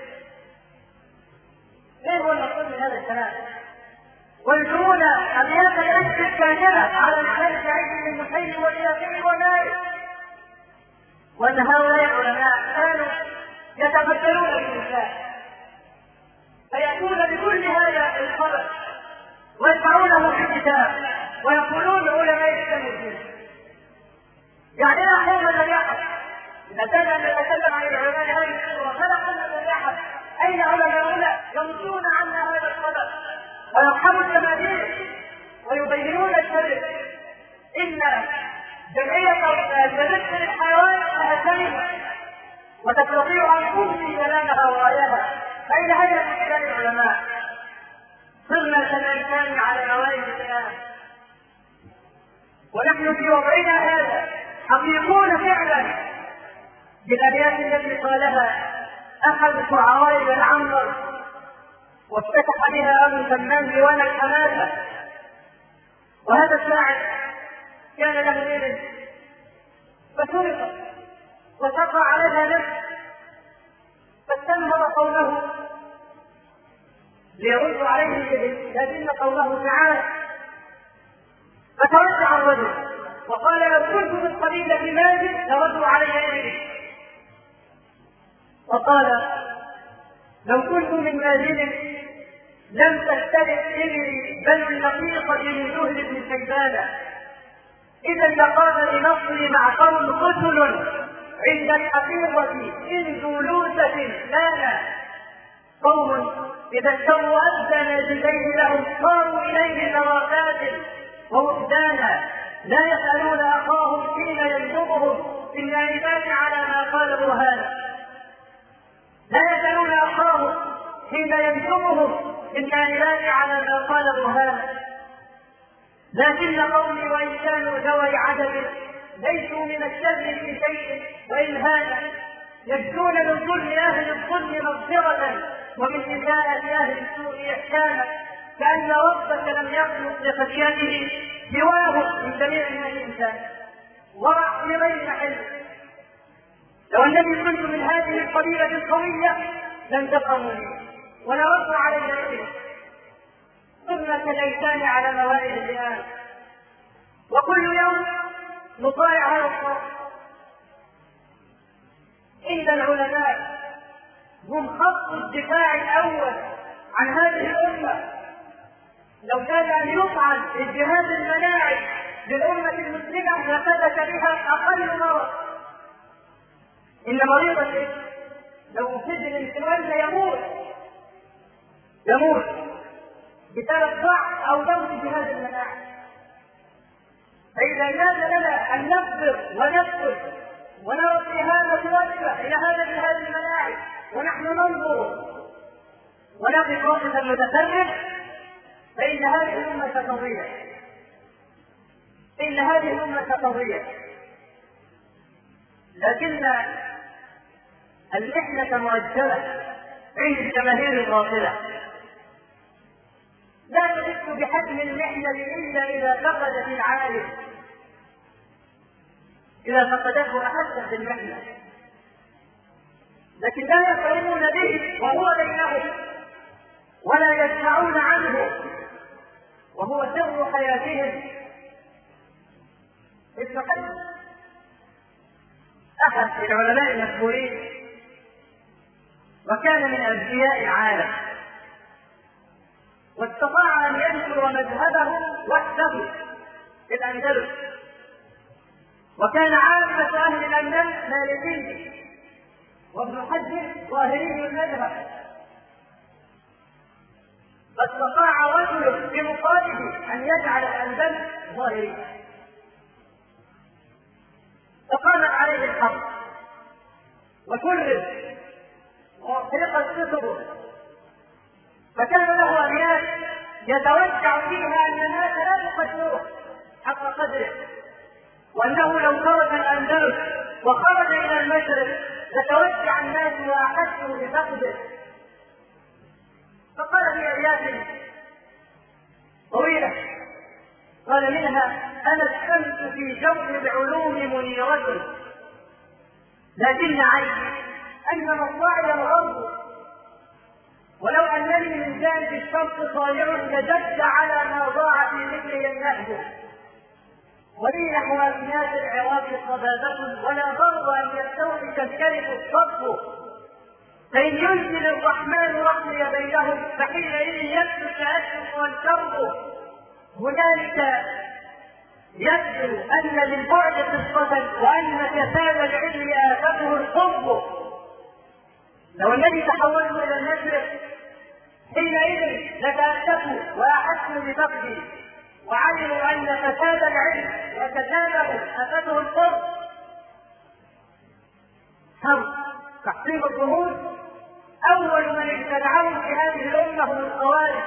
ايه هو المقصود من هذا الكلام؟ ويجرون أبيات العشق الكاملة على لسان سعيد بن المسيب والياسين ونائب، وأن هؤلاء العلماء كانوا يتبدلون بالنساء فيأتون بكل هذا الخبر ويدفعونه في الكتاب ويقولون علماء التمويل. يعني لا حرمة لأحد. إذا كان نتكلم عن العلماء هذه الصورة فلا حرمة لأحد. أين علماؤنا يمشون عنا هذا الخبر ويرحموا التماثيل ويبينون الشرك؟ إن جمعية تمثل الحيوان أهتمها وتستطيع أن تمضي كلامها ورأيها. أين هذا من كلام العلماء؟ صرنا كالإنسان على نوائب الكلام، ونحن في وضعنا هذا حقيقون فعلا بالأبيات التي قالها أحد شعراء بن عنبر وافتتح بها أبو سمان ديوان الحماسة. وهذا الشاعر كان له ابن فسرق وسقى عليها نفس فاستنهض قوله ليرد عليه الابن، لكن قوله تعالى فترجع الرجل وقال لو كنت في القبيلة ماجد لردوا علي ابني، وقال لو كنت من ماجد لم تختلف ابني بل النقيقة من زهد بن شيبان، إذا لقال لنصري مع قوم قتل عند الحقيقة إن جلوسة لانا، قوم إذا اشتروا أدى ناجدين لهم صاروا إليه نواقات ووحدانا، لا يسألون أخاهم حين يندبهم في النائبات على ما قال برهانا، لا يسألون أخاهم حين يندبهم في النائبات على ما قال برهانا، لكن قومي وإن كانوا ذوي عدد ليسوا من الشر في شيء وإن هانا، يجدون من ظلم أهل الظلم مغفرة ومن إساءة أهل السوء إحسانا، كأن ربك لم يخلق لخشيته سواه من جميع الإنسان ورع لغير محل. لو أنني كنت من هذه القبيلة القوية لم تفهموا لي ولرد علي الإثم. صرنا كالأيتام على موائد اللئام، وكل يوم نطالع على الصوت. عند العلماء هم خط الدفاع الأول عن هذه الأمة. لو كان أن يفعل الجهاد المناعي للأمة المسلمة لثبت بها أقل مرض. إن مريضة لو سجن الإنفلونزا يموت يموت بسبب ضعف أو ضعف جهاز المناعي. فإذا كان لنا أن نصبر ونصبر ونرى هذا الوجه إلى هذا الجهاز المناعي ونحن ننظر ونقف موقفا متفرد، فإن هذه الأمة ستضيع، إن هذه الأمة ستضيع. لكن المحنة مؤجلة عند الجماهير الغافلة، لا تحس بحجم المحنة إلا إذا فقدت العالم، إذا فقدته أحسن بالمحنة، لكن لا يقربون به وهو بينهم ولا يدفعون عنه وهو سر حياتهم. ابن قيم الساحة للعلماء المشهورين، وكان من أذكياء العالم، واستطاع أن ينشر مذهبه وحده في الأندلس، وكان عامة أهل الأندلس مالكيين، وابن حزم ظاهري المذهب، فاستطاع رجل بمقابله أن يجعل الأندلس ظاهريا، فقامت عليه الحرب وكرر وأحرقت كتبه، فكان له أبيات يتوسع فيها أن الناس لا يقدروه حق قدره، وأنه لو خرج الأندلس وخرج إلى المشرق لتوسع الناس وأحسوا بفقده. فقال في أبيات طويلة قال منها: أنا الشمس في جو العلوم منيرة، لكن عيبي أن مطلعي الغرب، ولو أنني من جانب الشمس طالع لجد على ما ضاع في مثلي النهج، ولي نحو أبناء العراق صبابة، ولا ضر أن يستوحش الكلب الصف، فإن ينزل الرحمن رحمي بينهم فحينئذ يبدو التأسف والكرب. هنالك يبدو أن للبعد قصة، وأن كفاف العلم آفته القرب، لو الذي تحولوا إلى المشرق حينئذ لتأسفوا وأحسوا بفقدي، وعلموا أن فساد العلم وكتابه آفته القرب. حرب تحصيل الظهور أول من ابتدعهم في هذه الأمة هم الخوارج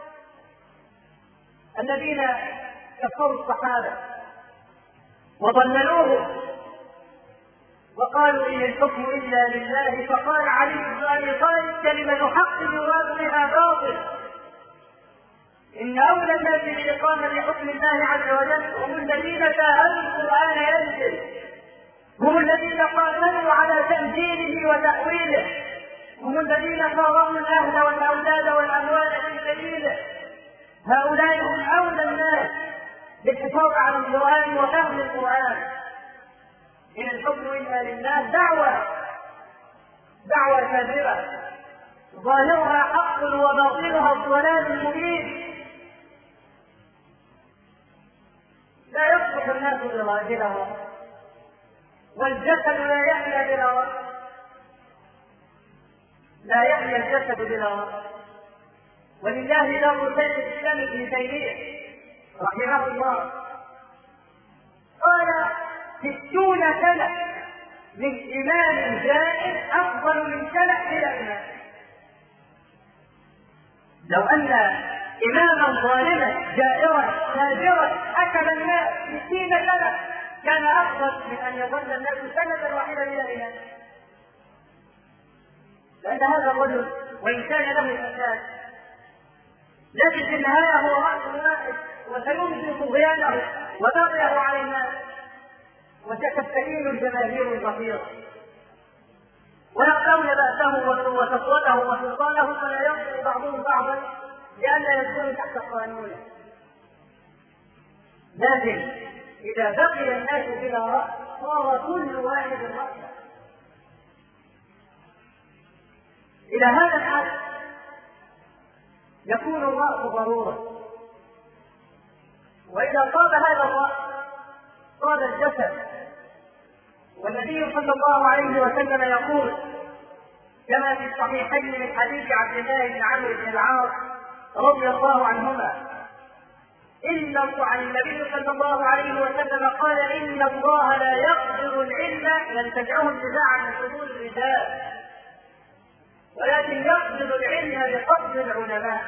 الذين كفروا الصحابة وضللوهم وقالوا إن الحكم إلا لله. فقال علي بن أبي طالب: كلمة حق يراد بها باطل، إن أولى الناس بالإقامة بحكم الله عز وجل هم الذين فاهموا القرآن ينزل، هم الذين قاتلوا على تنزيله وتأويله، هم الذين فارقوا الأهل والأولاد والأموال في سبيله. هؤلاء هم أولى الناس بالحفاظ على القرآن وفهم القرآن. إن الحكم إلا لله دعوة دعوة كاذبة ظاهرها حق وباطنها الضلال المبين. لا يصلح الناس بلا والجسد لا يحيا بلا رأس، لا يحيا الجسد بلا رأس. ولله دور شيخ الإسلام ابن تيمية رحمه الله قال: ستون سنة من إمام جائر أفضل من سنة إلى إمام. لو أن إماما ظالما جائرا فاجرا أكل الناس ستين سنة كان أفضل من أن يظل الناس سنة واحدة إلى إمام، لأن هذا الرجل وإن كان له فساد لكن في النهاية هو رأس واحد، وسيمضي طغيانه وبغيه على الناس، وستستكين الجماهير الكثيرة ويخشون بأسه وسطوته وسلطانه، ولا ينصر بعضهم بعضا لئلا يكونوا تحت قانونه. لكن إذا بقي الناس بلا رأس صار كل واحد رأسا. إلى هذا الحد يكون الرأس ضرورة، وإذا صاب هذا الرأس صاب الجسد. والنبي صلى الله عليه وسلم يقول كما في الصحيحين من حديث عبد الله بن عمرو بن العاص رضي الله عنهما إن عن النبي صلى الله عليه وسلم قال: إن الله لا يقبض العلم ينتزعه انتزاعا من صدور الرجال، ولكن يقبض العلم بقبض العلماء،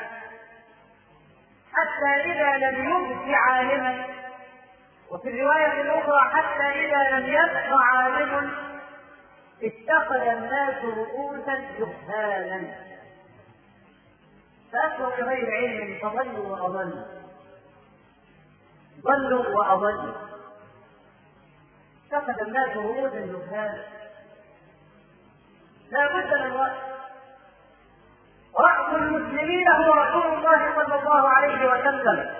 حتى إذا لم يبق عالما، وفي الرواية الأخرى حتى إذا لم يبق عالم اتخذ الناس رؤوسا جهالا فأتوا بغير علم فضلوا وأضلوا ضلوا وأضلوا اتخذ الناس رؤوسا جهالا. لا بد من رأس. رأس المسلمين هو رسول الله صلى الله عليه وسلم.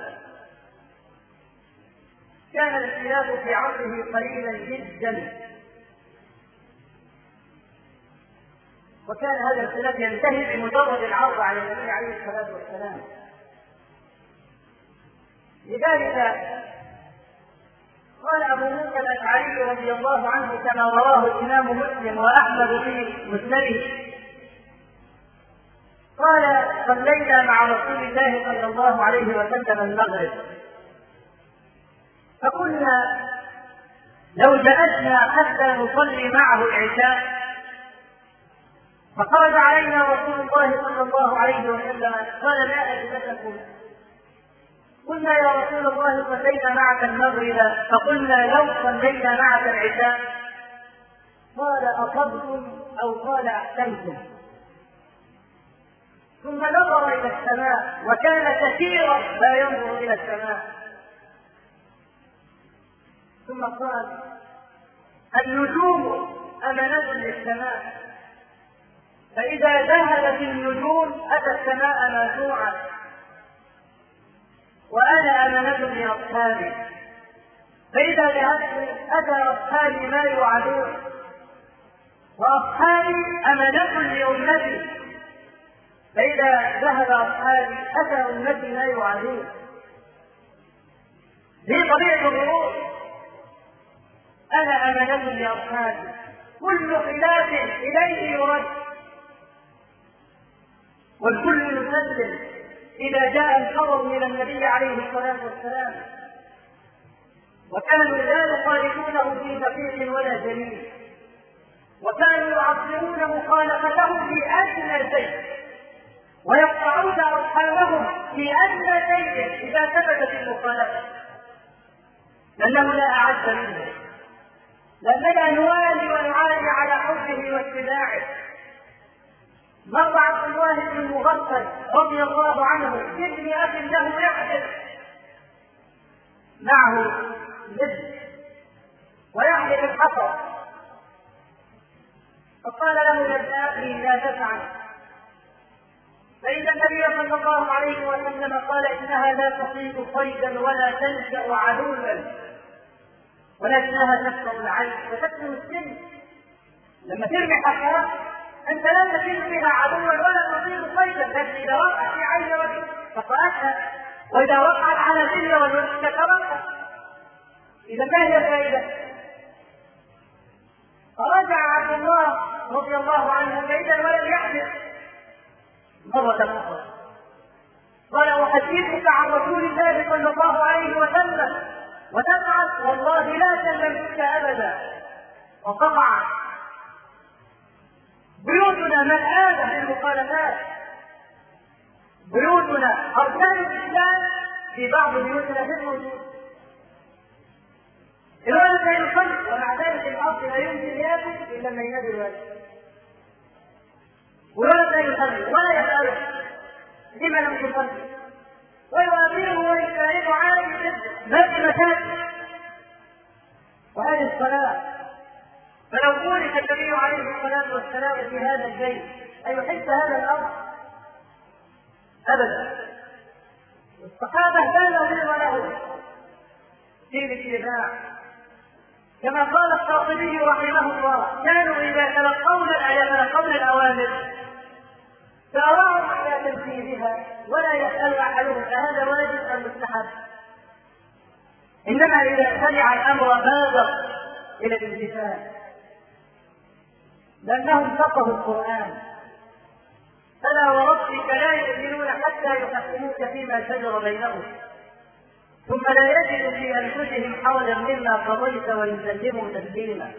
كان الاختلاف في عصره قليلا جدا، وكان هذا الخلاف ينتهي بمجرد العرض على النبي عليه الصلاة والسلام. لذلك قال أبو موسى الأشعري رضي الله عنه كما رواه الإمام مسلم وأحمد في مسنده قال: صلينا مع رسول الله صلى الله عليه وسلم المغرب، فقلنا لو جلسنا حتى نصلي معه العشاء، فخرج علينا رسول الله صلى الله عليه وسلم قال: لا أجلسكم. قلنا: يا رسول الله صلينا معك المغرب، فقلنا: لو صلينا معك العشاء. قال: أصبتم أو قال أحسنتم. ثم نظر إلى السماء، وكان كثيرا لا ينظر إلى السماء، ثم قال: النجوم أمانة للسماء، فإذا ذهبت النجوم أتى السماء ماسوعة، وأنا أمانة لأصحابي، فإذا ذهبت أتى أصحابي ما يوعدون، وأصحابي أمانة لأمتي، فإذا ذهب أصحابي أتى أمتي ما يوعدون. دي طبيعة الروح، أنا أمانة لأصحابي، كل خلاف إليه يرد، والكل يسلم إذا جاء الخبر من النبي عليه الصلاة والسلام. وكانوا لا يخالفونه في دقيق ولا جليل، وكانوا يعظمون مخالفته في أدنى شيء، ويقطعون أصحابهم في أدنى شيء إذا ثبتت المخالفة، لأنه لا أعز منه، لأننا نوالي ونعاني على حبه واتباعه. مر عبد الله بن المغفل رضي الله عنه بابن أخ له يحدث معه لب ويحدث الحطب، فقال له: يا ابن أخي لا تفعل، فإن النبي صلى الله عليه وسلم قال: إنها لا تصيد صيدا ولا تلجأ عدوا، ولكنها تكسر العين وتكسر السن. لما ترمي حشرة أنت لا تصيد بها عدوا ولا تصيد صيدا، لكن إذا وقعت في عين رجل فقأتها، وإذا وقعت على سن والوجه تكررها. إذا ما هي الفائدة؟ فرجع عبد الله رضي الله عنه بعيدا ولم يحدث مرة أخرى، قال: أحدثك عن رسول الله صلى الله عليه وسلم وتفعل، والله لا كلمتك أبدا. وطبعا بيوتنا ملآنة بالمخالفات، بيوتنا أركان الإسلام في بعض بيوتنا غير موجود. الولد لا يصلي، ومع ذلك الأب لا يمكن يأكل إلا لما ينادي الولد، والولد لا يصلي ولا يسأله لما لم تصلي، ويؤثره ويساعده عالم جدا ما في مكان. وهذه الصلاة، فلو قولت النبي عليه الصلاة والسلام في هذا البيت أيحب هذا الأمر؟ أبدا. الصحابة لا نظير له في الاتباع، كما قال الشاطبي رحمه الله: كانوا إذا تلقون يتلقون الأوامر سارعوا إلى تنفيذها ولا يسأل أحدهم أهذا واجب أم مستحب، إنما إذا سمع الأمر بادر إلى الامتثال، لأنهم فقهوا القرآن: فلا وربك لا يؤمنون حتى يحكموك فيما شجر بينهم ثم لا يجدوا في أنفسهم حرجا مما قضيت ويسلموا تسليما.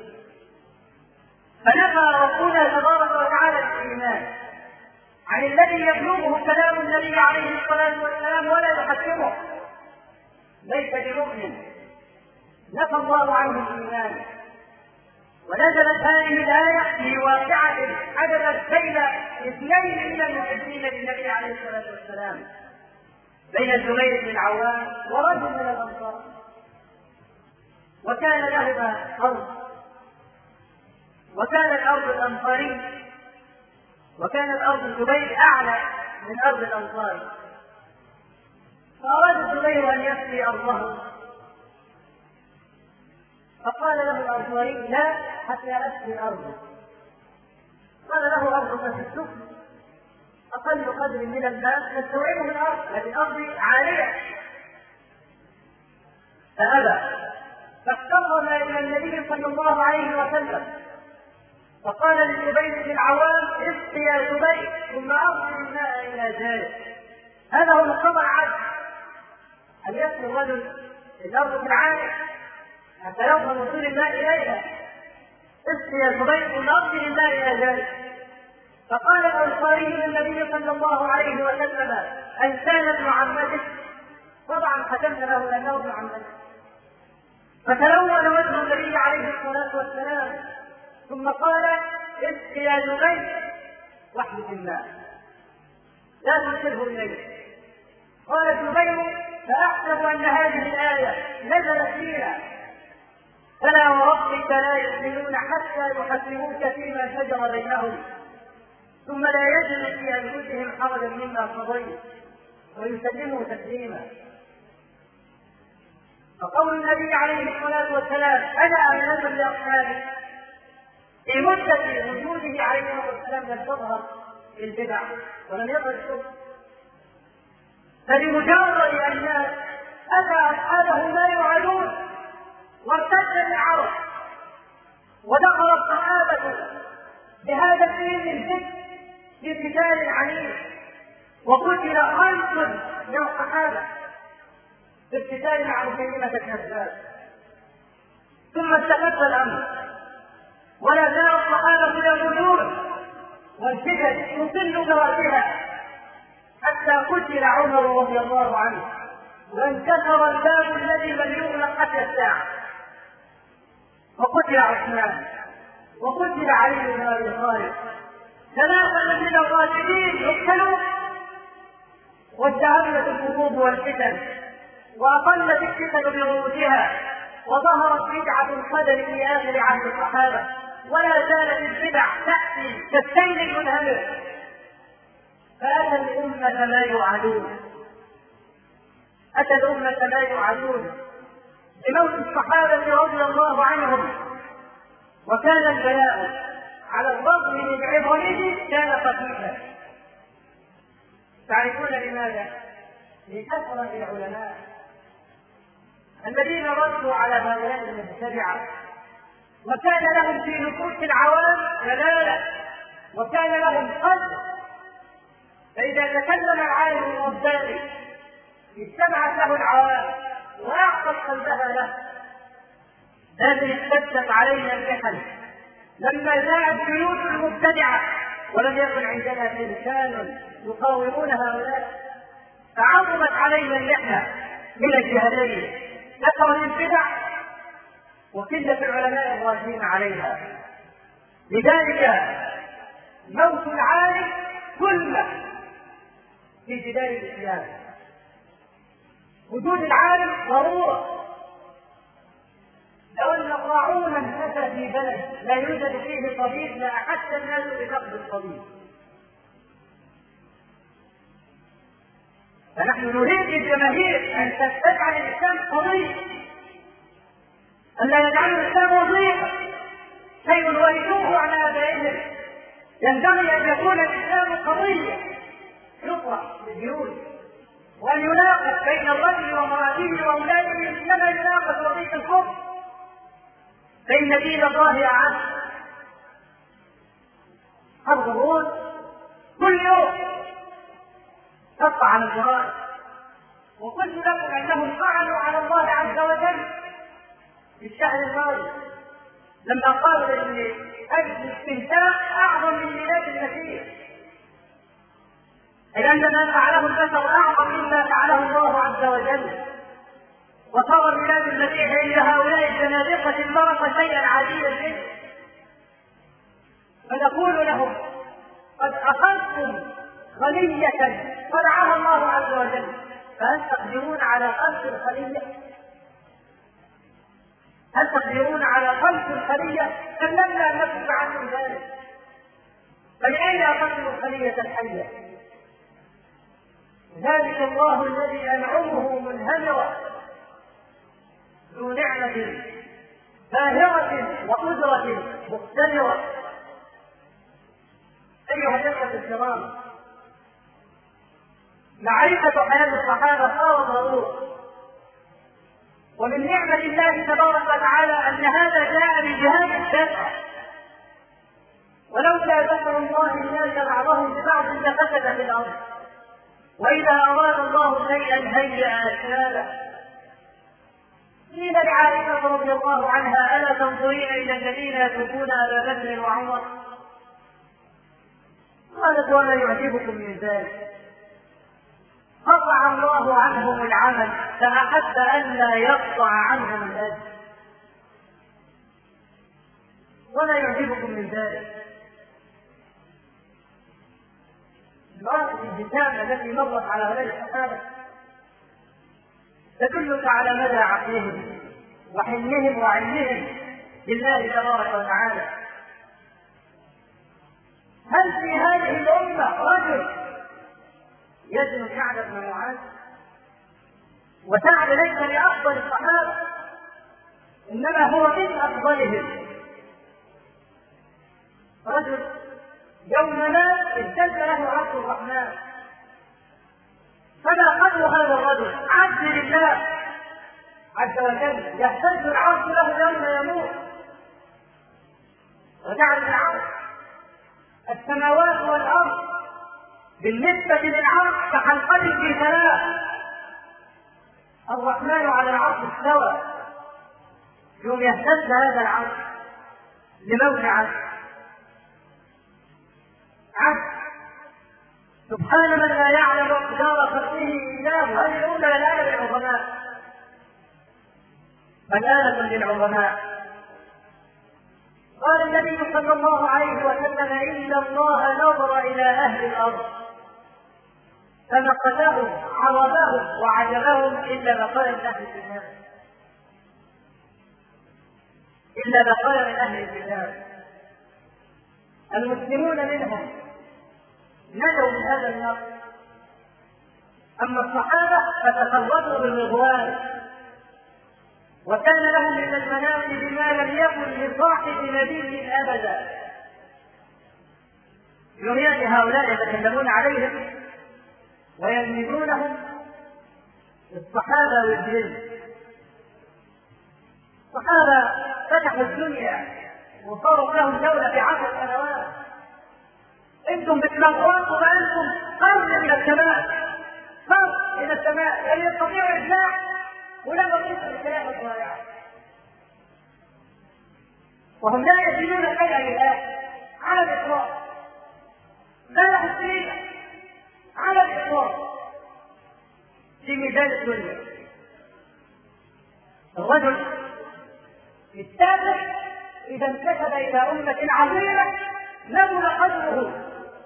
فنفى ربنا تبارك وتعالى الإيمان عن الذي يبلغه كلام النبي عليه الصلاة والسلام ولا يحكمه، ليس بمؤمن، نفى الله عنه الإيمان. ونزلت هذه الآية في واقعة حدثت بين اثنين من المحبين للنبي عليه الصلاة والسلام، بين الزبير بن العوام ورجل من الأنصار، وكان لهما أرض، وكانت أرض الأنصاري وكانت أرض الزبير أعلى من أرض الأنصار، فأراد الزبير أن يسقي أرضه، فقال له الأنصاري: لا حتى أسقي أرضه. قال له أرضك في السفل أقل قدر من الماء نستوعبه من الأرض، لكن الأرض عالية. فأبى، فاقترب إلى النبي صلى الله عليه وسلم فقال للزبير بن العوام اسق يا زبير ثم أرسل الماء إلى ذلك. هذا هو مقتضى العدل، أن يسقي الرجل الأرض في العالم حتى يوصل وصول الماء إليها. اسقي يا زبير ثم أرسل الماء إلى ذلك. فقال الأنصاري للنبي صلى الله عليه وسلم أن كان ابن عمته؟ طبعا ختمنا له لأنه ابن عمته. فتلون وجه النبي عليه الصلاة والسلام ثم قال اسق يا زبير واحدث الماء لا ترسله إليه. قال زبير فأحسب أن هذه الآية نزلت فيها فلا وربك لا يؤمنون حتى يحكموك فيما شجر بينهم ثم لا يجدوا في أنفسهم حرجا مما قضيت ويسلموا تسليما. فقول النبي عليه الصلاة والسلام أنا أمنة لأصحابي في مدة وجوده عليه الصلاة والسلام لم تظهر البدع ولم يظهر الشرك، فبمجرد أن الناس أتى أصحابه لا يعادون وارتد العرب ودخل الصحابة بهذا الدين الجد في قتال عنيف وقتل خمس من الصحابة في القتال مع مسيلمة الكذاب، ثم استمر الأمر ولا زال الصحابة يموتون والفتن تصل براسها حتى قتل عمر رضي الله عنه وانكسر الباب الذي لم يغلق حتى الساعة، وقتل عثمان وقتل علي بن ابي طالب، ثلاثة من الراشدين يقتلوا وازدهرت الحروب والفتن وأقلت الفتن برؤوسها وظهرت بدعة القدر في آخر عهد الصحابة، ولا زالت البدع تأتي كالسيل المنهمر. فأتى الأمة لا يعادون، أتى الأمة لا يعادون بموت الصحابة رضي الله عنهم. وكان البلاء على الرغم من عظمه كان خفيفا. تعرفون لماذا؟ لكثرة العلماء الذين ردوا على هؤلاء المبتدعة وكان لهم في نفوس العوام دلالة وكان لهم قلب، فإذا تكلم العالم الرباني استمعت له العوام وأعطت قلبها له. هذه اشتدت علينا الفتن لما جاءت جيوش المبتدعة ولم يكن عندنا إنسان يقاومون هؤلاء، فعظمت علينا اللحنة من الجهلين، كثرت البدع وقلة العلماء الراجين عليها. لذلك موت العالم كله في جدار الإسلام. وجود العالم ضرورة. لو أن الطاعون انتشر في بلد لا يوجد فيه طبيب لأحس الناس بفقد الطبيب. فنحن نريد الجماهير أن تجعل الإسلام قضية، أن لا يجعل الإسلام وظيفة شيء ورثوه عن آبائهم. ينبغي أن يكون الإسلام قضية يطرح للجيوش وأن يناقش بين الرجل وامرأته وأولاده كما يناقش وظيفة الكفر، فإن دين الله أعز. حرب الروس كل يوم تقطع عن الجرائم، وقلت لكم أنهم فعلوا على الله عز وجل في الشهر الماضي لما قالوا ان الاستنساخ اعظم من ميلاد المسيح، اي ان ما فعله البشر اعظم مما فعله الله عز وجل، وصار ميلاد المسيح عند هؤلاء الزنادقه المرضى شيئا عاديا جدا. فنقول لهم قد اخذتم خليه صنعها الله عز وجل، فهل تقدرون على خلق الخليه؟ هل تقدرون على خلق الخلية؟ كلمنا نفسك عن ذلك. فلأين أخذتم الخلية الحية؟ ذلك الله الذي أنعمه منهمرة ذو نعمة باهرة وقدرة مقتدرة. الكرام، معرفة حياة الصحابة صار ضرورة، ومن نعمة الله تبارك وتعالى أن هذا جاء بجهاد الدفع، ولولا دفع الله الناس بعضهم ببعض لفسدت الأرض، وإذا أراد الله شيئا هيأ أسبابه. قيل لعائشة رضي الله عنها: ألا تنظرين إلى الذين يتركون أبا بكر وعمر؟ قالت: وما يعجبكم من ذلك؟ قطع الله عنهم العمل فأحب ألا يقطع عنهم الأجر. ولا يعجبكم من ذلك؟ المرأة الجسام التي مرت على هؤلاء الصحابة تدلك على مدى عقلهم وحلمهم وعلمهم لله تبارك وتعالى. هل في هذه الأمة رجل يزن سعد بن معاذ؟ وسعد ليس لأفضل الصحابة، إنما هو من أفضلهم. رجل يوم ما ازدد له عبد الرحمن، فما قدر هذا الرجل؟ عبد لله عز وجل، يهتز العرش له يوم يموت. وجعل العرش السماوات والأرض بالنسبة للعرش كحلقة في ثلاث، الرحمن على العرش استوى، يوم يهتز هذا العرش لموت عبد. عبد سبحان من لا يعلم مقدار خلقه إلا هو. هذه الأولى الآلة للعظماء، الآلة للعظماء. قال النبي صلى الله عليه وسلم: إن الله نظر إلى أهل الأرض فمقتهم عربهم وعجبهم إلا بقايا من أهل الكتاب، إلا بقايا من أهل الكتاب. المسلمون منهم نجوا من هذا النقص، أما الصحابة فتخلصوا بالرضوان، وكان لهم من المناقب ما لم يكن لصاحب نبي أبدا. يوميات هؤلاء يتكلمون عليهم ويلمزونهم الصحابة والجن. الصحابة فتحوا الدنيا وصارت لهم دولة في عشر سنوات. انتم بتنقصوا بأنتم قرن من السماء، قرن من السماء، يعني يستطيع إبداع ولا بقيت الكلام الضائع، وهم لا يجدون شيئا الآن على الإطلاق، لا يحسين على الإطلاق في ميزان الدنيا. الرجل التابع إذا انتسب إلى أمة عظيمة نبل قدره،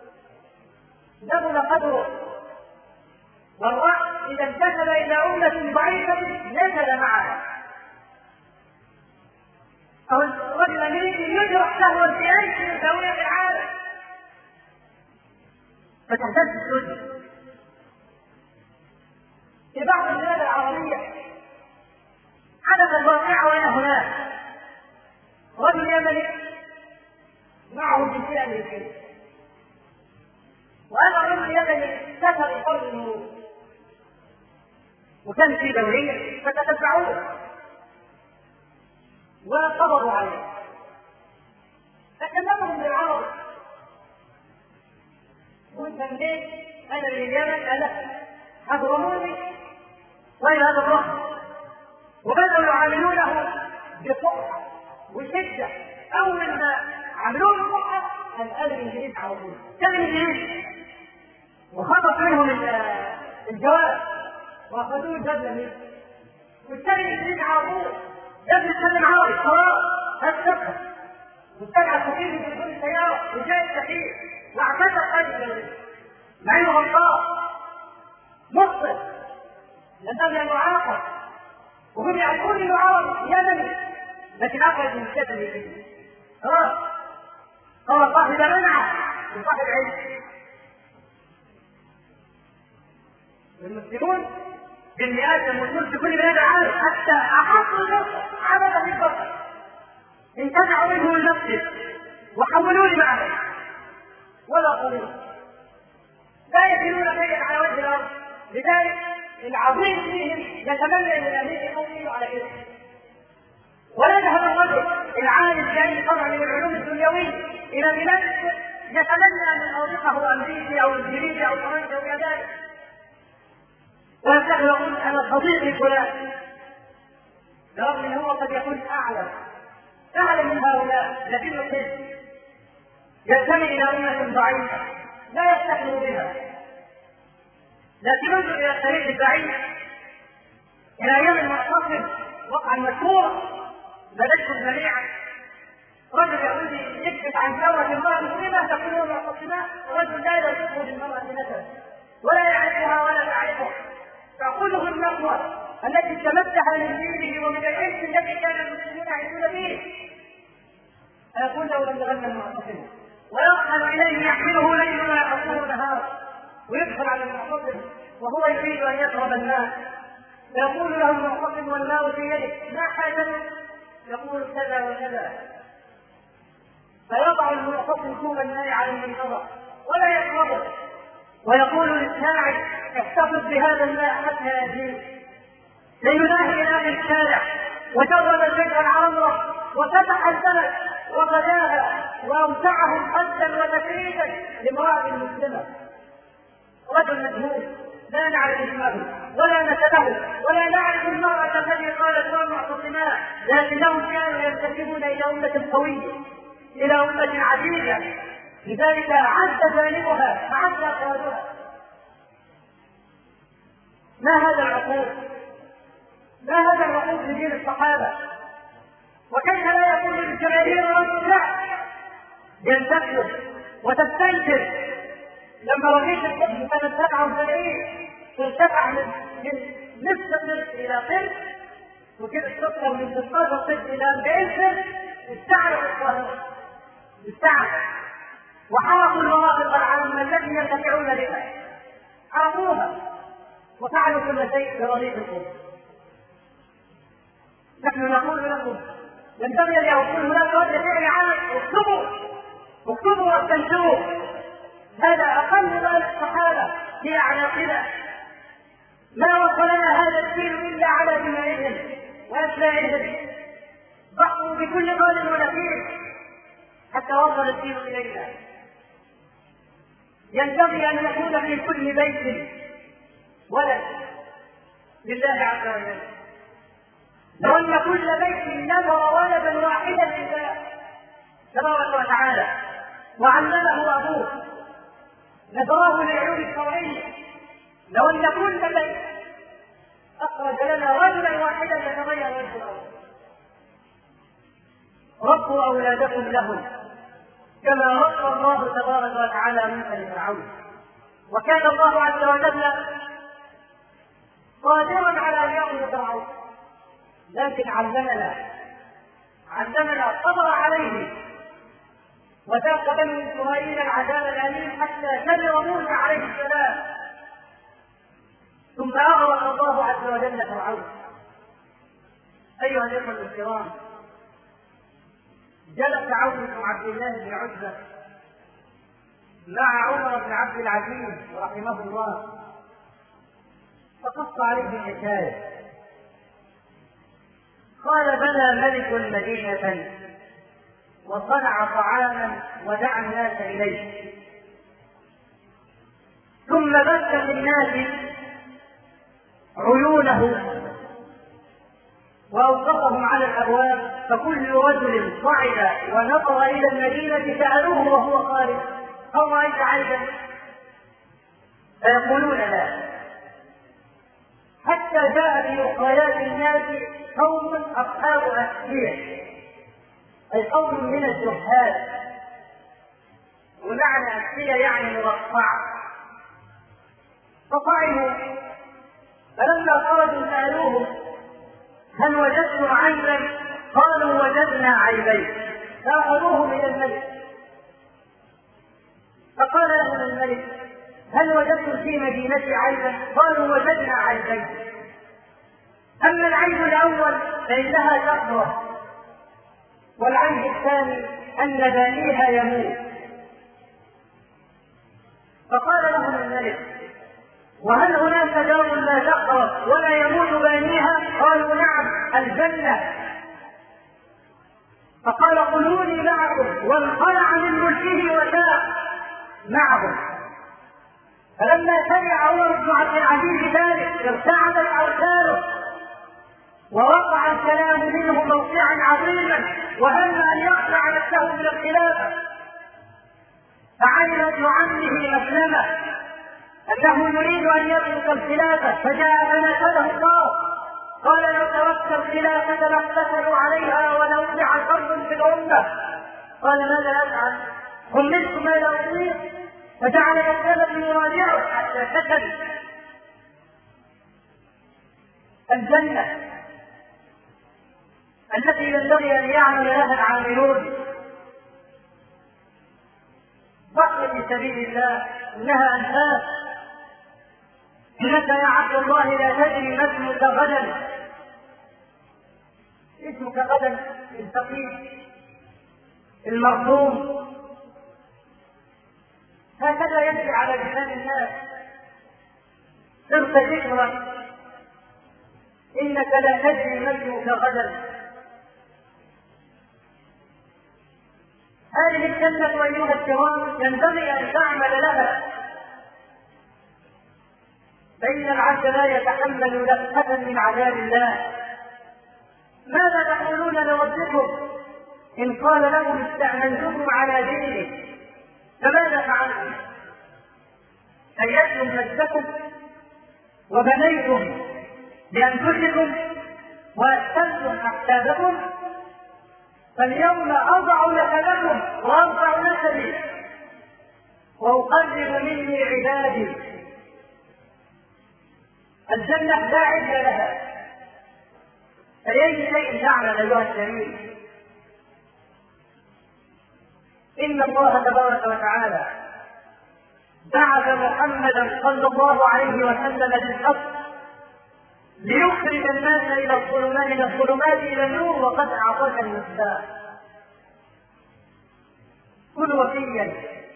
نبل قدره. والرأس إذا انتسب إلى أمة ضعيفة نزل معها. أو الرجل الذي يجرح سهوا في أي مساوية في العالم فتهتز الدنيا. في بعض البلاد العربية حدث الواقع وأنا هناك، رجل يمني معه جنسية أمريكية، وأنا رجل يمني سافر لقرب الملوك، وكان في دورية فتتبعوه وقبضوا عليه، فكلمهم بالعربي: وانت منين؟ انا من اليمن. الا حضرموني وين هذا الرجل؟ وبدأوا يعاملونه بفرحة وشدة. اول ما عملوه بفرحة الآن الانجليز على طول كان الانجليز، وخطف منهم الجواب واخذوه جبل منه، والثاني الانجليز على طول يبني يتكلم عربي خلاص هالسفر، واستدعى السفير في كل سيارة وجاء السفير واعتذر قلبه مع انه غلطان مخطئ لأنه معاقب، وهم يعرفون انه عربي يمني لكن اخرج من السفر خلاص صار صاحب منعه وصاحب علم. المسلمون بالمئات المسلمون في كل بلاد العالم حتى احطوا النصر عبدا في البصر انتزعوا منه المسجد وحولوه لمعبد ولا قليل يمثلون شيئا على وجه الارض. لذلك العظيم فيهم يتمنى ان الامريكي قومي على كده. ولا يذهب الرجل العالم في اي فرع من العلوم الدنيويه الى بلاد يتمنى ان يوافقه امريكي او انجليزي او فرنسي او كذلك، ويفتح يقول انا صديقي فلان، رغم ان هو قد يكون اعلم اعلم من هؤلاء، لكنه كذب ينتمي الى امه ضعيفه لا يفتخر بها. لكن انظر الى التاريخ البعيد، الى ايام المعتصم وقعا مشهورا لديكم جميعا، رجل يهودي يكتب عن ثوره المراه مسلمه تقول معتصمات، ورجل لا يرزقه بالمراه نسبا ولا يعرفها ولا تعرفه، تأخذه النقوة التي تمسح من دينه ومن العلم الذي كان المسلمون يعيشون به، فيقول له لم يغنى المعتصم، ويرحل اليه يحمله ليل ويحصله نهار، ويدخل على المعتصم وهو يريد ان يشرب الماء، فيقول له المعتصم والماء في يده ما حاجتك؟ يقول كذا وكذا، فيضع المعتصم كوب الماء على المنتظر ولا يشربه، ويقول للساعد احتفظ بهذا الماء حتى يجيء، ليناهي الى الشارع وجرد الشجر العمره وفتح البلد وغداها واوسعه حدا وتفريدا لامراه مسلمه، رجل مجهول لا نعرف اسمه ولا نسبه ولا نعرف المراه التي قالت لهم معتصمات، لكنهم كانوا ينتسبون الى امه قويه الى امه عزيزه، لذلك عز جانبها وعز اخواتها. ما هذا العقوق؟ ما هذا العقوق لدين الصحابه؟ وكيف لا يكون للجماهير رجل لا ينتشر وتستنكر لما رئيس الحزب سنه سبعه وسبعين ارتفع من نصف قسط الى قسط، وكده تكثر من ستاشر قسط الى اربعين قسط، استعرض القاهره استعرض وحرقوا المواقف العامه التي ينتفعون بها، حرقوها وفعلوا كل شيء برغيف القدس. نحن نقول لكم ينبغي ان يكون هناك رد فعل عام، اكتبوا اكتبوا واستنشروا، هذا اقل من الصحابه في اعناقنا، ما وصلنا هذا الدين الا على دمائهم واسمائهم، ضحوا بكل قول ونفير حتى وصل الدين الينا. ينبغي ان يكون في كل بيت ولد لله عز وجل، لو ان كل بيت نذر ولدا واحدا لله تبارك وتعالى وعلمه ابوه نذره للعلوم الشرعيه، لو ان كل بيت اخرج لنا رجلا واحدا يتغير وجه الارض. ربوا اولادكم لهم كما رب الله تبارك وتعالى موسى لفرعون، وكان الله عز وجل قادرا على ان يأخذ فرعون، لكن علمنا علمنا الصبر عليه، وذاق بنو اسرائيل العذاب الاليم حتى كبر موسى عليه السلام، ثم اغرق الله عز وجل فرعون. ايها الاخوه الكرام، جلس عون بن عبد الله بن عتبة مع عمر بن عبد العزيز رحمه الله، فقص عليه الحكايه، قال بنى ملك مدينة وصنع طعاما ودعا الناس اليه، ثم بث للناس عيونه واوقفهم على الابواب، فكل رجل صعد ونظر الى المدينه سالوه وهو خارج هل رايت عيبا؟ فيقولون لا، حتى جاء في اخريات الناس قوم اصحاب اسئله، اي قوم من الجهال، ومعنى اسئله يعني مرصعه، فطعموا، فلما خرجوا سالوهم هل وجدتم عيبا؟ قالوا وجدنا عيبين، فاخذوهم الى الملك، فقال لهم الملك هل وجدتم في مدينتي عيبا؟ قالوا وجدنا عيبين، اما العيب الاول فانها كثره، والعيب الثاني ان بانيها يموت. فقال لهم الملك وهل هناك دار لا تخرب ولا يموت بانيها؟ قالوا نعم، الجنة. فقال خلوني معكم، وانخلع من ملكه وساق معهم. فلما سمع عمر بن عبد العزيز ذلك ارتعدت اوتاره ووقع الكلام منه موقعا عظيما، وهم ان يخلع نفسه من الخلافه. فعلم ابن عمه مسلمه انه يريد ان يترك الخلافه، فجاء فناشده الله قال لو تركت الخلافه لاقتتلوا عليها ولوضع فرد في الامه. قال ماذا افعل؟ خلدت ما لا اطيق، فجعل مسلمه يراجعه حتى سكن. الجنه التي ينبغي ان يعمل لها العاملون بقي في سبيل الله، انها انفاس. انك يا عبد الله لا تدري ما اسمك غدا، اسمك غدا الفقير المرحوم. هكذا يجري على لسان الناس. صرت ذكرا، انك لا تدري ما اسمك غدا. هذه الجنة أيها الكرام ينبغي أن تعمل لها، فإن العبد لا يتحمل لفحة من عذاب الله. ماذا تقولون لربكم إن قال لكم استأمنتكم على دينه؟ فماذا فعلتم؟ أيأتم مجدكم وبنيتم بأنفسكم وأسلمتم أحسابكم؟ فاليوم أضع نسبكم وأرفع نسبي وأقرب مني عبادي. الجنة لا عد لها، فأي شيء تعمل أيها الكريم. إن الله تبارك وتعالى بعث محمدا صلى الله عليه وسلم بالحق ليخرج الناس الى الظلمات الى الظلمات الى النور، وقد اعطاك المفتاح. كن وفيا،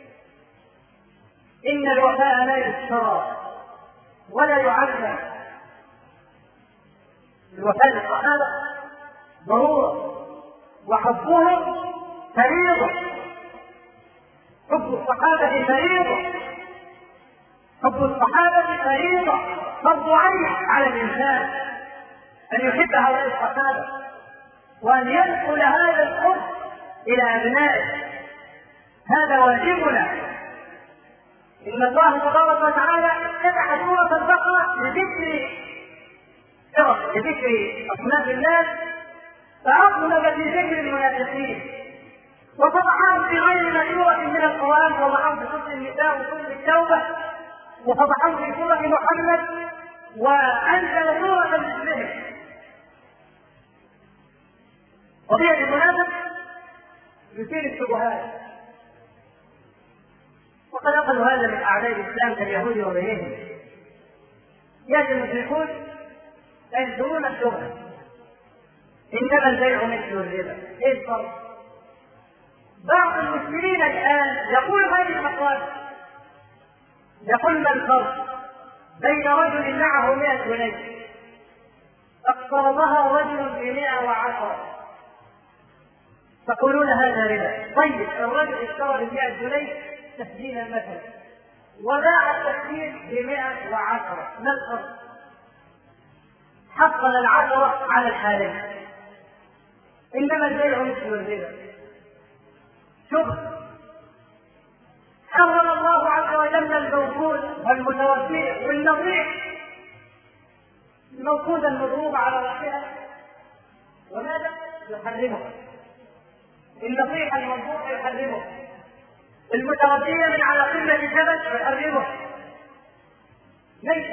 ان الوفاء لا يشترى ولا يعلم. الوفاء للصحابه ضروره، وحبهم فريضه. حب الصحابه فريضه، حب الصحابه فريضه، فرض عين على الإنسان أن يحب هؤلاء الصحابة وأن ينقل هذا الحب إلى أبنائه. هذا واجبنا. إن الله تبارك وتعالى افتتح سورة البقرة لذكر شرف لذكر أصناف الناس، فأطلب في ذكر المنافقين، وفضحهم في غير سورة من القرآن، وضعهم في سورة النساء وسورة التوبة، وفضحهم في سورة محمد، وأنزل سورة مثلهم. قضية المنافق يثير الشبهات، وقد أخذوا هذا من أعداء الإسلام كاليهود وغيرهم. يأتي المشركون ينشرون الشبهة: إنما البيع مثل الربا. إيه الفرق؟ بعض المسلمين الآن يقول هذه المقال، يقول ما الفرق بين رجل معه مئة جنيه اقترضها رجل بمئة وعشرة، تقولون هذا ربا. طيب الرجل اشترى بمئة جنيه تسجيلا مثلا، وباع التسجيل بمئة وعشرة، ما الفرق؟ حصل العشرة على الحالين. إنما البيع مثل الربا. شوف، حرم الله عز وجل الموجود والمتوفي والنظيف. الموجود المضروب على رأسها وماذا؟ يحرمه. النصيحة الموجود يحرمه. المتوفية من على قمة الجبل يحرمه. ليس.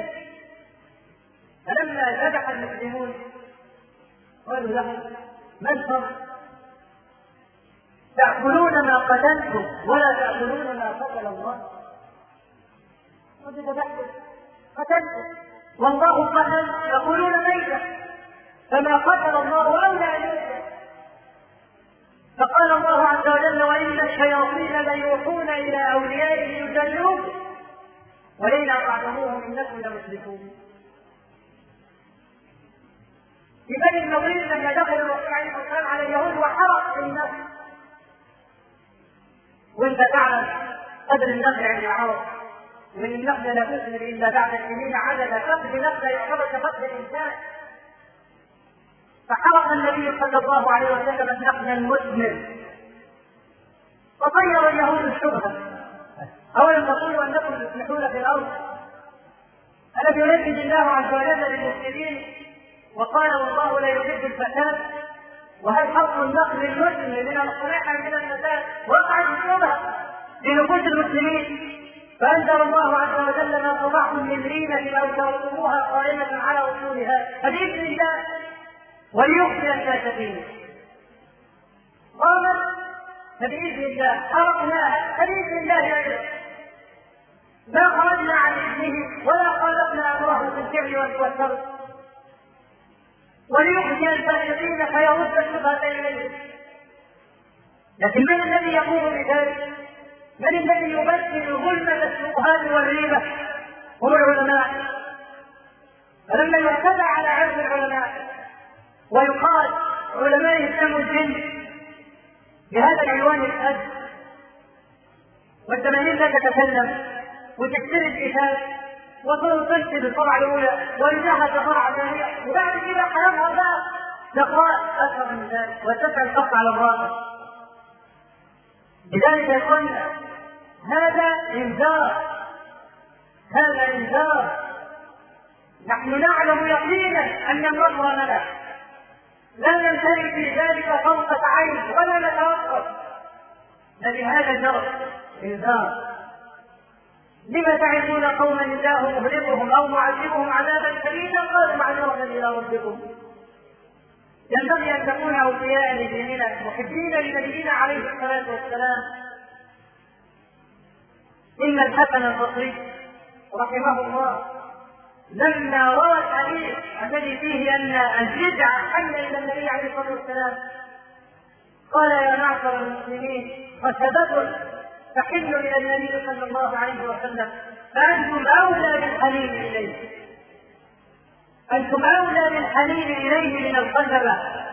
فلما ذبح المسلمون قالوا له ما الفرق؟ تأكلون ما قتلتم ولا تأكلون ما قتل الله. قد ذبحتم قتلتم والله قتل، يقولون ميتة، فما قتل الله أولى أن يؤكل. فقال الله عز وجل: وإن الشياطين ليوحون إلى أوليائهم يجادلون. ولئن أطعتموهم إنكم لمشركون. في بني النضير لما دخل الرسول عليه الصلاة والسلام على اليهود وحرق الناس، وانت تعلم قدر النخل عند العرب، ومن النخل لا تثمر إلا بعد سنين عددا، فقد نخل يعتبر كفقد الإنسان. فحرق النبي صلى الله عليه وسلم النخل المثمر، فطير اليهود الشبهة: أولم تقولوا أنكم تصلحون في الأرض؟ ألم ينجد الله عز وجل للمفسدين وقال والله لا يحب الفساد؟ وهل حق النخل المثمر من الصلاح من الفساد؟ وقعت الشبهة لنفوس المسلمين، فأنزل الله عز وجل: ما طلعتم من ريبة أو تركتموها قائمة على أصولها فبإذن الله وليخزي الفاسقين. قامت فبإذن الله، حرقناها فبإذن الله أيضا، ما خرجنا عن إذنه ولا خالفنا أمره في الفعل والترك، وليخزي الفاسقين فيرد الشبهة إليه. لكن من الذي يقوم بذلك؟ من الذي يبدل ظلمة الشبهات والريبة؟ هم العلماء. فلما يعتدى على عرض العلماء ويقال علماء يسموا الجن بهذا العنوان الأد، والتمانين لا تتكلم وتكتب الكتاب وتنصت بالطبعة الأولى ويجهز طبعة ثانية، وبعد كده حرمها بقى تقرأ أكثر من ذلك وتسعى الفقط على امرأة. لذلك يقول هذا إنذار، هذا إنذار. نحن نعلم يقينا أن النظر ملك، لا ننتهي في ذلك طرفة عين ولا نتوقف، فلهذا جرى إنذار. لما تعظون قوما الله مهلكهم أو معذبهم عذابا شديدا قالوا معذرة إلى ربكم. ينبغي أن تكون أولياء لديننا محبين لنبينا عليه الصلاة والسلام. إن الحسن البصري رحمه الله لما روى الحديث الذي فيه أن الجزع حل إلى النبي عليه الصلاة والسلام قال: يا معشر المسلمين، خشبة تحل إلى النبي صلى الله عليه وسلم، فأنتم أولى بالحنين إليه، أنتم أولى بالحنين إليه من الخشبة،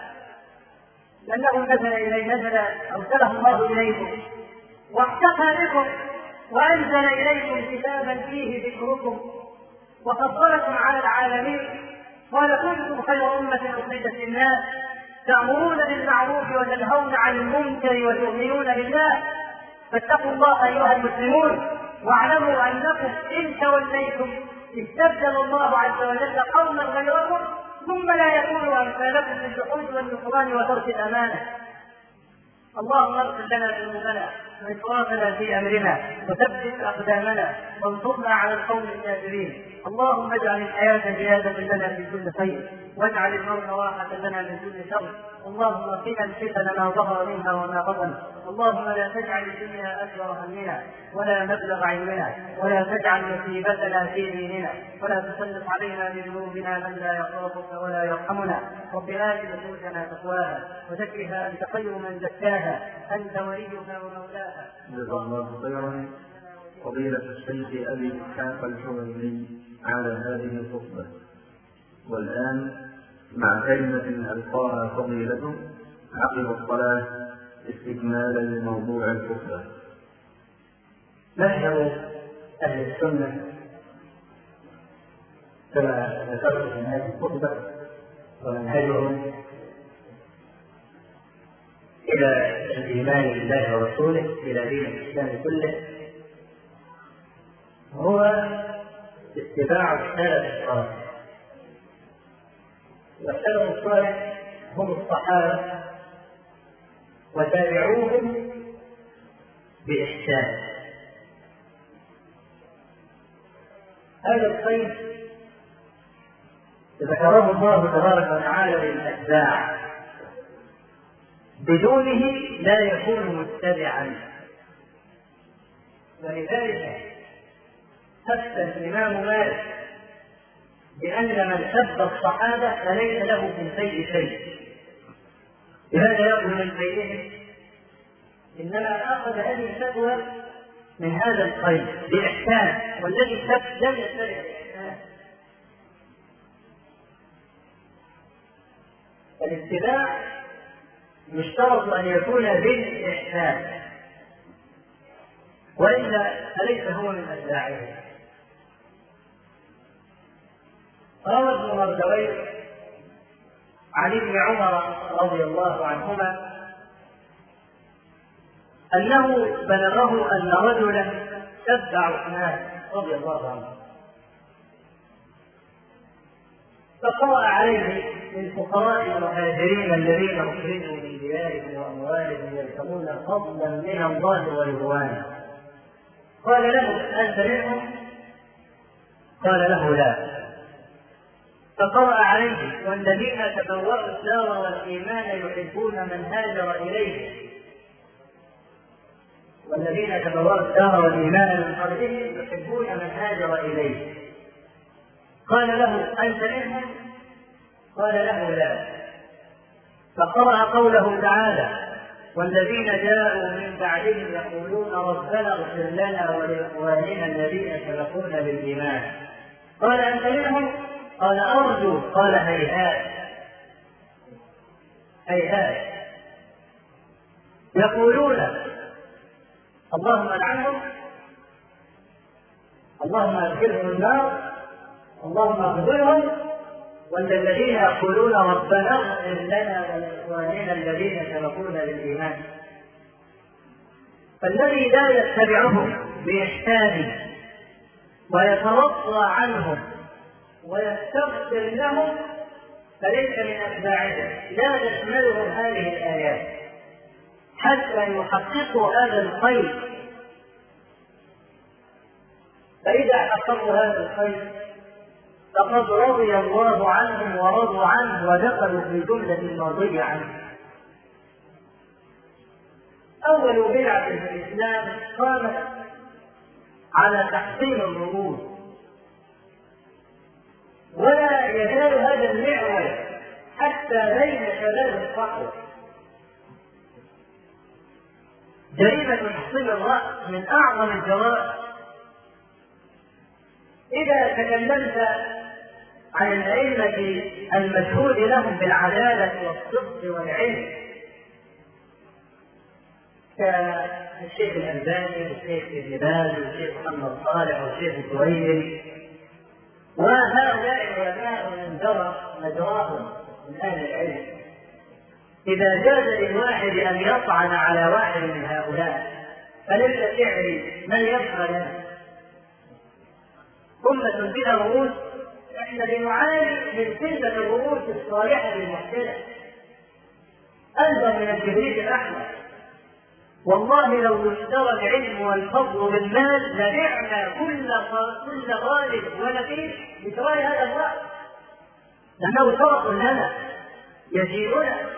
لأنه نزل إليه نزل أرسله الله إليكم واحتفى بكم وأنزل إليكم كتابا فيه ذكركم وفضلكم على العالمين، قال: كنتم خير أمة أخرجت للناس تأمرون بالمعروف وتنهون عن المنكر وتؤمنون بالله، فاتقوا الله أيها المسلمون واعلموا أنكم إن توليتم استبدل الله عز وجل قوما غيركم ثم لا يكونوا أمثالكم في الجحود والنكران وترك الأمانة. اللهم اغفر لنا ذنوبنا وإسرافنا في أمرنا وثبت أقدامنا وانصرنا على القوم الكافرين. اللهم اجعل الحياة زيادة لنا في كل خير واجعل الموت راحة لنا من كل شر. اللهم قنا الفتن ما ظهر منها وما بطن. اللهم لا تجعل الدنيا أكبر همنا ولا مبلغ علمنا ولا تجعل مصيبتنا في ديننا ولا تسلط علينا بذنوبنا من لا يخافك ولا يرحمنا. رب آت نفوسنا تقواها وزكها أنت خير من زكاها أنت وليها ومولاها. جزا الله خيرا فضيلة الشيخ أبي إسحاق الحويني على هذه الخطبة. والآن مع كلمة ألقاها فضيلته عقب الصلاة استكمالا لموضوع الخطبة. مذهب أهل السنة كما ذكرت في هذه الخطبة ومنهجهم إلى الإيمان بالله ورسوله إلى دين الإسلام كله هو اتباع السلف الصالح. والسلف الصالح هم الصحابة وتابعوهم بإحسان. هذا الخير ذكره الله تبارك وتعالى للأتباع، بدونه لا يكون متبعا. ولذلك حتى الإمام مالك بأن من سب الصحابة فليس له من شيء شيء. لهذا يقول من بينهم إنما أخذ هذه الفتوى من هذا الخير بإحسان، والذي لم يتبع بإحسان. الاتباع يشترط أن يكون بالإحسان، وإلا فليس هو من أتباعه. روى ابن مردويه عن ابن عمر رضي الله عنهما أنه بلغه أن رجلا تبع عثمان رضي الله عنه، فقرأ عليه للفقراء المهاجرين الذين أخرجوا من ديارهم وأموالهم يبتغون فضلا من الله ورضوانه، قال له: أنت منهم؟ قال له: لا. فقرأ عليه: والذين تبوأوا الدار والإيمان يحبون من هاجر إليه، والذين تبوأوا الدار والإيمان من قبلهم يحبون من هاجر إليه. قال له: أنت منهم؟ قال له: لا. فقرأ قوله تعالى: والذين جاءوا من بعدهم يقولون ربنا اغفر لنا ولإخواننا الذين سبقونا بالإيمان. قال: أنت منهم؟ قال: أرجو. قال: هيهات هيهات. يقولون اللهم لعنهم، اللهم ادخلهم النار، اللهم اخذلهم، والذين يقولون ربنا اغفر لنا ولإخواننا الذين سبقونا بالإيمان. فالذي لا يتبعهم بإحسان ويترضى عنهم ويستغفر لهم فليس من أتباعهم، لا تشملهم هذه الآيات حتى يحققوا هذا الخير. فإذا حققوا هذا الخير فقد رضي الله عنهم ورضوا عنه ودخلوا في جملة المرضية عنه. أول بدعة في الإسلام قامت على تحصيل الرموز، ولا يزال هذا المعول حتى بين شباب الصحوة. جريمة تحصيل الرأس من أعظم الجرائم. إذا تكلمت عن الأئمة المشهود لهم بالعدالة والصدق والعلم كالشيخ الألباني والشيخ ابن باز والشيخ محمد صالح والشيخ الزويني، وهؤلاء العلماء من جرى مجراهم من أهل العلم، إذا جاز للواحد أن يطعن على واحد من هؤلاء فليس تعري من يبقى لنا أمة بلا رؤوس. احنا بنعاني من تلك الرؤوس الصالحة المحسنة أيضا من الجبريل الأحمر. والله لو اشترى العلم والفضل بالمال لبعنا كل كل غالب ونفيس بشراء هذا الرأس، لأنه شرف لنا يجيئنا